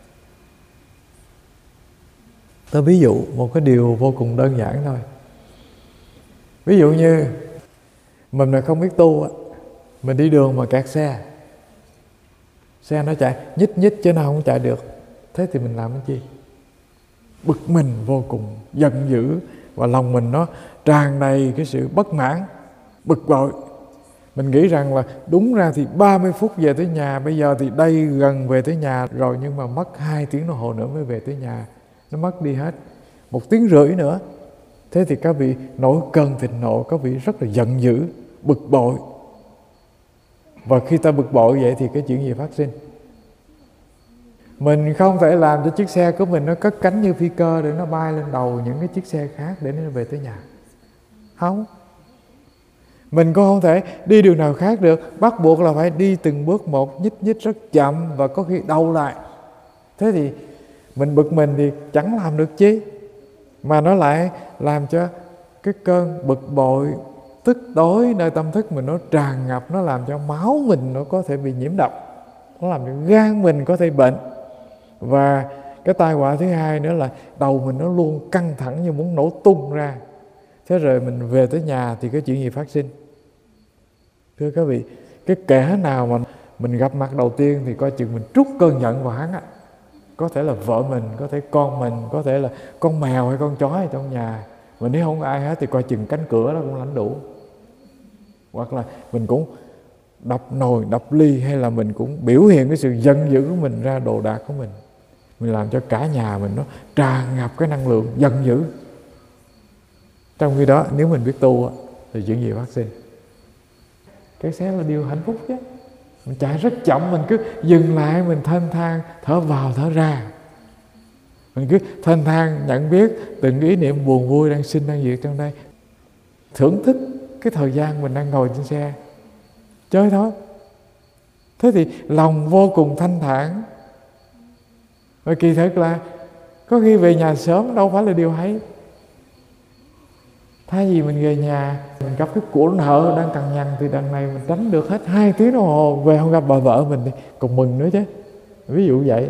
Tôi ví dụ một cái điều vô cùng đơn giản thôi. Ví dụ như mình mà không biết tu, mình đi đường mà kẹt xe, xe nó chạy nhích nhích chứ nó không chạy được. Thế thì mình làm cái gì? Bực mình vô cùng, giận dữ, và lòng mình nó tràn đầy cái sự bất mãn, bực bội. Mình nghĩ rằng là đúng ra thì 30 phút về tới nhà, bây giờ thì đây gần về tới nhà rồi, nhưng mà mất 2 tiếng đồng hồ nữa mới về tới nhà. Nó mất đi hết 1 tiếng rưỡi nữa. Thế thì các vị nổi cơn thịnh nộ, các vị rất là giận dữ, bực bội. Và khi ta bực bội vậy thì cái chuyện gì phát sinh? Mình không thể làm cho chiếc xe của mình nó cất cánh như phi cơ để nó bay lên đầu những cái chiếc xe khác để nó về tới nhà. Không. Mình cũng không thể đi đường nào khác được, bắt buộc là phải đi từng bước một, nhích nhích rất chậm và có khi đau lại. Thế thì mình bực mình thì chẳng làm được chi, mà nó lại làm cho cái cơn bực bội, tức tối nơi tâm thức mình nó tràn ngập, nó làm cho máu mình nó có thể bị nhiễm độc, nó làm cho gan mình có thể bệnh. Và cái tai họa thứ hai nữa là đầu mình nó luôn căng thẳng như muốn nổ tung ra. Thế rồi mình về tới nhà thì cái chuyện gì phát sinh? Thưa các vị, cái kẻ nào mà mình gặp mặt đầu tiên thì coi chừng mình trút cơn giận vào hắn á. Có thể là vợ mình, có thể con mình, có thể là con mèo hay con chó ở trong nhà. Mà nếu không ai hết thì coi chừng cánh cửa đó cũng lãnh đủ. Hoặc là mình cũng đập nồi, đập ly, hay là mình cũng biểu hiện cái sự giận dữ của mình ra đồ đạc của mình. Mình làm cho cả nhà mình nó tràn ngập cái năng lượng giận dữ. Trong khi đó nếu mình biết tu thì chuyện gì phát sinh? Cái xe là điều hạnh phúc chứ. Mình chạy rất chậm, mình cứ dừng lại, mình thênh thang, thở vào thở ra. Mình cứ thênh thang nhận biết từng ý niệm buồn vui đang sinh đang diệt trong đây. Thưởng thức cái thời gian mình đang ngồi trên xe, chơi thôi. Thế thì lòng vô cùng thanh thản. Và kỳ thực là có khi về nhà sớm đâu phải là điều hay. Thay vì mình về nhà, mình gặp cái của nợ đang cằn nhằn thì đằng này mình tránh được hết 2 tiếng đồng hồ, về không gặp bà vợ mình thì còn mừng nữa chứ. Ví dụ vậy.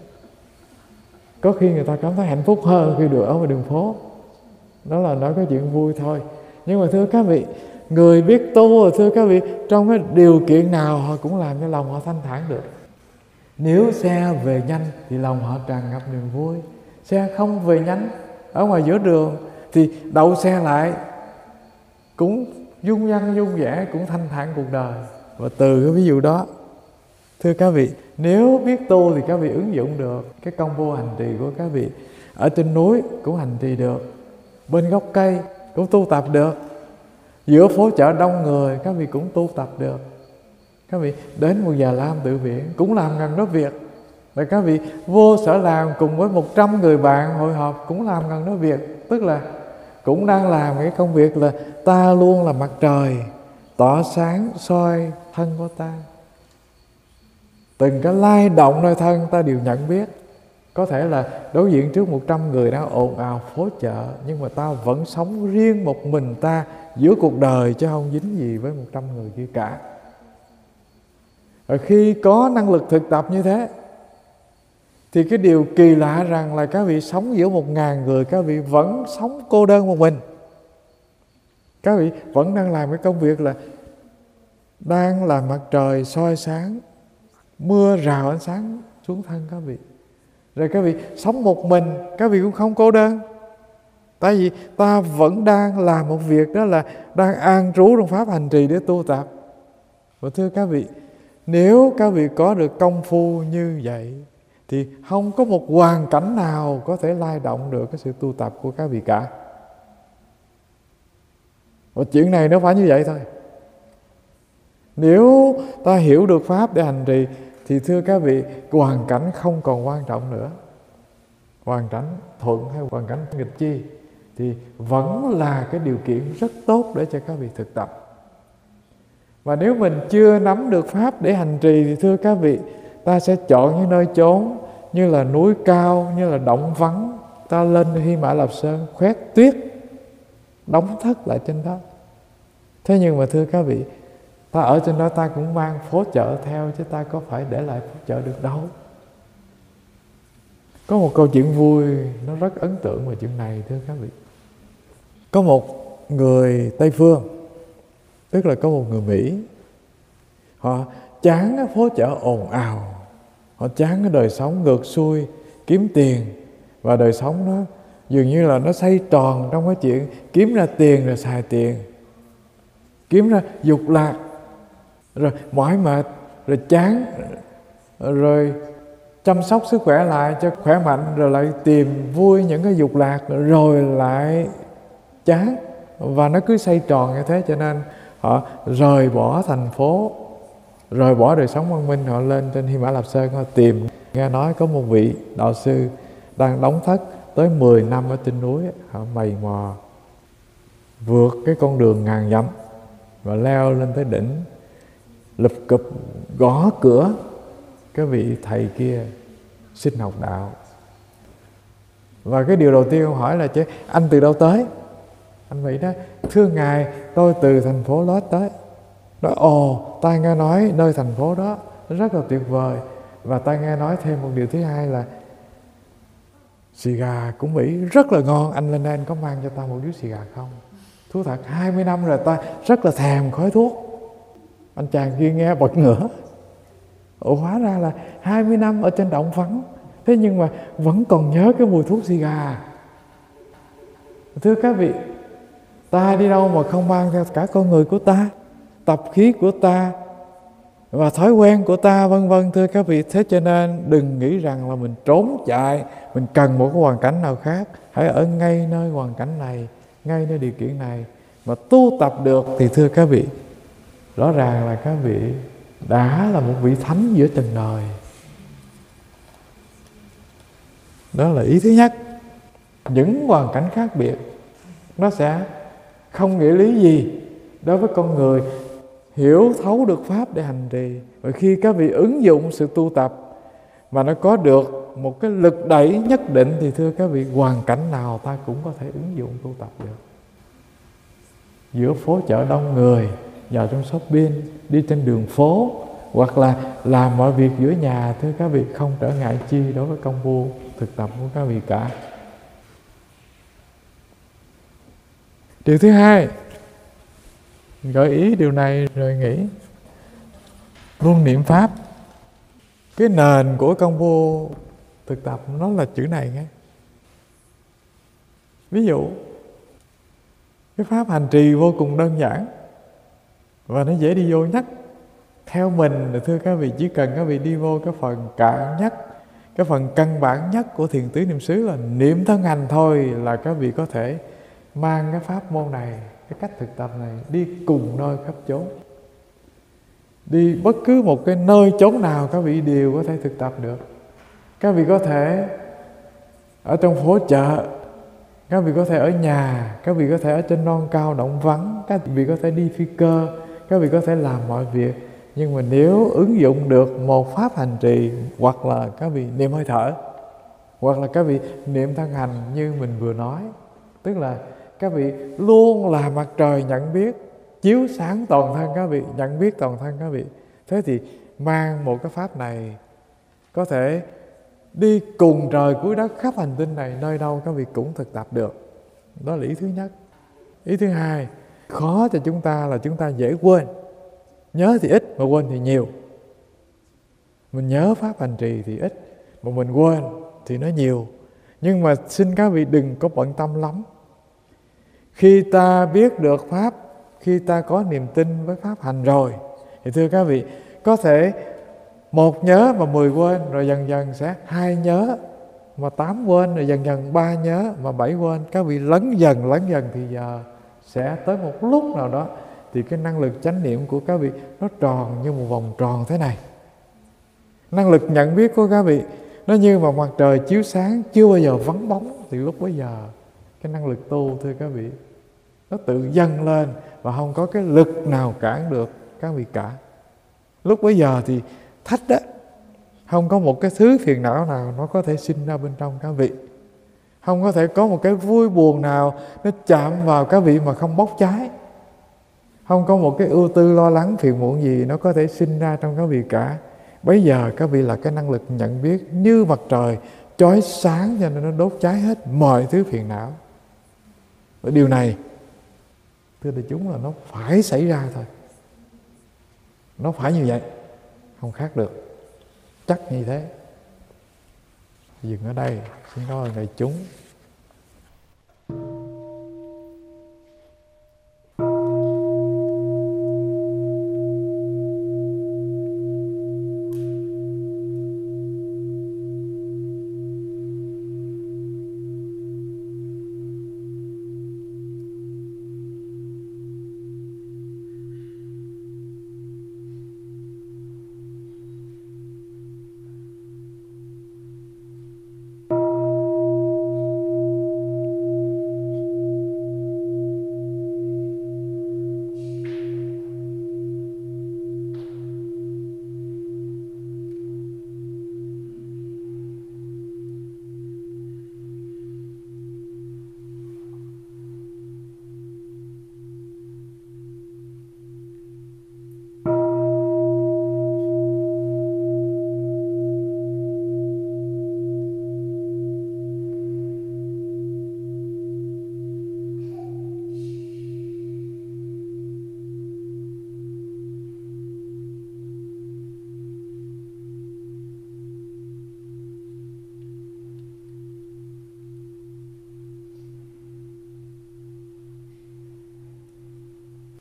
Có khi người ta cảm thấy hạnh phúc hơn khi được ở ngoài đường phố. Đó là nói cái chuyện vui thôi. Nhưng mà thưa các vị, người biết tu, thưa các vị, trong cái điều kiện nào họ cũng làm cho lòng họ thanh thản được. Nếu xe về nhanh thì lòng họ tràn ngập niềm vui. Xe không về nhanh ở ngoài giữa đường thì đậu xe lại cũng dung dăng dung vẻ, cũng thanh thản cuộc đời. Và từ cái ví dụ đó, thưa các vị, nếu biết tu thì các vị ứng dụng được cái công phu hành trì của các vị. Ở trên núi cũng hành trì được, bên gốc cây cũng tu tập được, giữa phố chợ đông người các vị cũng tu tập được. Các vị đến một Già Lam Tự Viện cũng làm ngần đó việc. Và các vị vô Sở Làm cùng với 100 người bạn hội họp cũng làm ngần đó việc. Tức là cũng đang làm cái công việc là ta luôn là mặt trời tỏ sáng soi thân của ta. Từng cái lay động nơi thân ta đều nhận biết. Có thể là đối diện trước 100 người đang ồn ào phố chợ, nhưng mà ta vẫn sống riêng một mình ta giữa cuộc đời, chứ không dính gì với 100 người kia cả. Và khi có năng lực thực tập như thế, thì cái điều kỳ lạ rằng là các vị sống giữa 1.000 người, các vị vẫn sống cô đơn một mình. Các vị vẫn đang làm cái công việc là đang làm mặt trời soi sáng, mưa rào ánh sáng xuống thân các vị. Rồi các vị sống một mình, các vị cũng không cô đơn. Tại vì ta vẫn đang làm một việc, đó là đang an trú trong pháp hành trì để tu tập. Và thưa các vị, nếu các vị có được công phu như vậy thì không có một hoàn cảnh nào có thể lay động được cái sự tu tập của các vị cả. Và chuyện này nó phải như vậy thôi. Nếu ta hiểu được pháp để hành trì thì thưa các vị, hoàn cảnh không còn quan trọng nữa. Hoàn cảnh thuận hay hoàn cảnh nghịch chi thì vẫn là cái điều kiện rất tốt để cho các vị thực tập. Và nếu mình chưa nắm được pháp để hành trì thì thưa các vị, ta sẽ chọn những nơi chốn như là núi cao, như là động vắng. Ta lên Hy Mã Lạp Sơn khoét tuyết, đóng thất lại trên đó. Thế nhưng mà thưa các vị, ta ở trên đó ta cũng mang phố chợ theo, chứ ta có phải để lại phố chợ được đâu. Có một câu chuyện vui, nó rất ấn tượng về chuyện này thưa các vị. Có một người Tây Phương, tức là có một người Mỹ, họ chán cái phố chợ ồn ào, họ chán cái đời sống ngược xuôi, kiếm tiền. Và đời sống nó dường như là nó xoay tròn trong cái chuyện kiếm ra tiền rồi xài tiền, kiếm ra dục lạc, rồi mỏi mệt, rồi chán, rồi chăm sóc sức khỏe lại cho khỏe mạnh, rồi lại tìm vui những cái dục lạc, rồi lại chán. Và nó cứ xoay tròn như thế, cho nên họ rời bỏ thành phố, rời bỏ đời sống văn minh, họ lên trên Hy Mã Lạp Sơn, họ tìm. Nghe nói có một vị đạo sư đang đóng thất tới 10 năm ở trên núi, họ mày mò vượt cái con đường ngàn dặm và leo lên tới đỉnh, lụp cụp gõ cửa cái vị thầy kia xin học đạo. Và cái điều đầu tiên ông hỏi là: chứ anh từ đâu tới? Anh Mỹ đó: thưa ngài, tôi từ thành phố Lót tới. Nói: ồ, ta nghe nói nơi thành phố đó rất là tuyệt vời. Và ta nghe nói thêm một điều thứ hai là xì gà của Mỹ rất là ngon. Anh lên đây anh có mang cho ta một điếu xì gà không? Thú thật 20 năm rồi ta rất là thèm khói thuốc. Anh chàng kia nghe bật ngửa. Ủa, hóa ra là 20 năm ở trên động vắng, thế nhưng mà vẫn còn nhớ cái mùi thuốc xì gà. Thưa các vị, ta đi đâu mà không mang theo cả con người của ta, tập khí của ta và thói quen của ta, vân vân. Thưa các vị, thế cho nên đừng nghĩ rằng là mình trốn chạy, mình cần một cái hoàn cảnh nào khác. Hãy ở ngay nơi hoàn cảnh này, ngay nơi điều kiện này mà tu tập được thì thưa các vị, rõ ràng là các vị đã là một vị thánh giữa trần đời. Đó là ý thứ nhất. Những hoàn cảnh khác biệt nó sẽ không nghĩa lý gì đối với con người hiểu thấu được pháp để hành trì. Và khi các vị ứng dụng sự tu tập mà nó có được một cái lực đẩy nhất định thì thưa các vị, hoàn cảnh nào ta cũng có thể ứng dụng tu tập được. Giữa phố chợ đông người, vào trong shopping, đi trên đường phố, hoặc là làm mọi việc giữa nhà, thưa các vị, không trở ngại chi đối với công phu thực tập của các vị cả. Điều thứ hai, gợi ý điều này rồi nghĩ luôn niệm pháp. Cái nền của công phu thực tập nó là chữ này nghe. Ví dụ cái pháp hành trì vô cùng đơn giản và nó dễ đi vô nhất. Theo mình thì thưa các vị, chỉ cần các vị đi vô cái phần cạn nhất, cái phần căn bản nhất của thiền tứ niệm xứ là niệm thân hành thôi, là các vị có thể mang cái pháp môn này, cái cách thực tập này đi cùng nơi khắp chốn. Đi bất cứ một cái nơi chốn nào các vị đều có thể thực tập được. Các vị có thể ở trong phố chợ, các vị có thể ở nhà, các vị có thể ở trên non cao động vắng, các vị có thể đi phi cơ, các vị có thể làm mọi việc. Nhưng mà nếu ứng dụng được một pháp hành trì, hoặc là các vị niệm hơi thở, hoặc là các vị niệm thân hành như mình vừa nói, tức là các vị luôn là mặt trời nhận biết, chiếu sáng toàn thân các vị, nhận biết toàn thân các vị. Thế thì mang một cái pháp này có thể đi cùng trời cuối đất khắp hành tinh này, nơi đâu các vị cũng thực tập được. Đó là ý thứ nhất. Ý thứ hai, khó cho chúng ta là chúng ta dễ quên. Nhớ thì ít mà quên thì nhiều. Mình nhớ pháp hành trì thì ít, mà mình quên thì nó nhiều. Nhưng mà xin các vị đừng có bận tâm lắm. Khi ta biết được pháp, khi ta có niềm tin với pháp hành rồi, thì thưa các vị, có thể 1 nhớ mà 10 quên, rồi dần dần sẽ 2 nhớ mà 8 quên, rồi dần dần 3 nhớ mà 7 quên. Các vị lấn dần thì giờ sẽ tới một lúc nào đó thì cái năng lực chánh niệm của các vị nó tròn như một vòng tròn thế này. Năng lực nhận biết của các vị nó như mà mặt trời chiếu sáng, chưa bao giờ vắng bóng. Thì lúc bấy giờ cái năng lực tu, thưa các vị, nó tự dâng lên và không có cái lực nào cản được các vị cả. Lúc bấy giờ thì thách đó, không có một cái thứ phiền não nào nó có thể sinh ra bên trong các vị. Không có thể có một cái vui buồn nào nó chạm vào các vị mà không bốc cháy. Không có một cái ưu tư lo lắng phiền muộn gì nó có thể sinh ra trong các vị cả. Bây giờ các vị là cái năng lực nhận biết như mặt trời chói sáng, cho nên nó đốt cháy hết mọi thứ phiền não. Và điều này, thưa đại chúng, là nó phải xảy ra thôi. Nó phải như vậy, không khác được. Chắc như thế. Dừng ở đây. Xin cảm ơn đại chúng.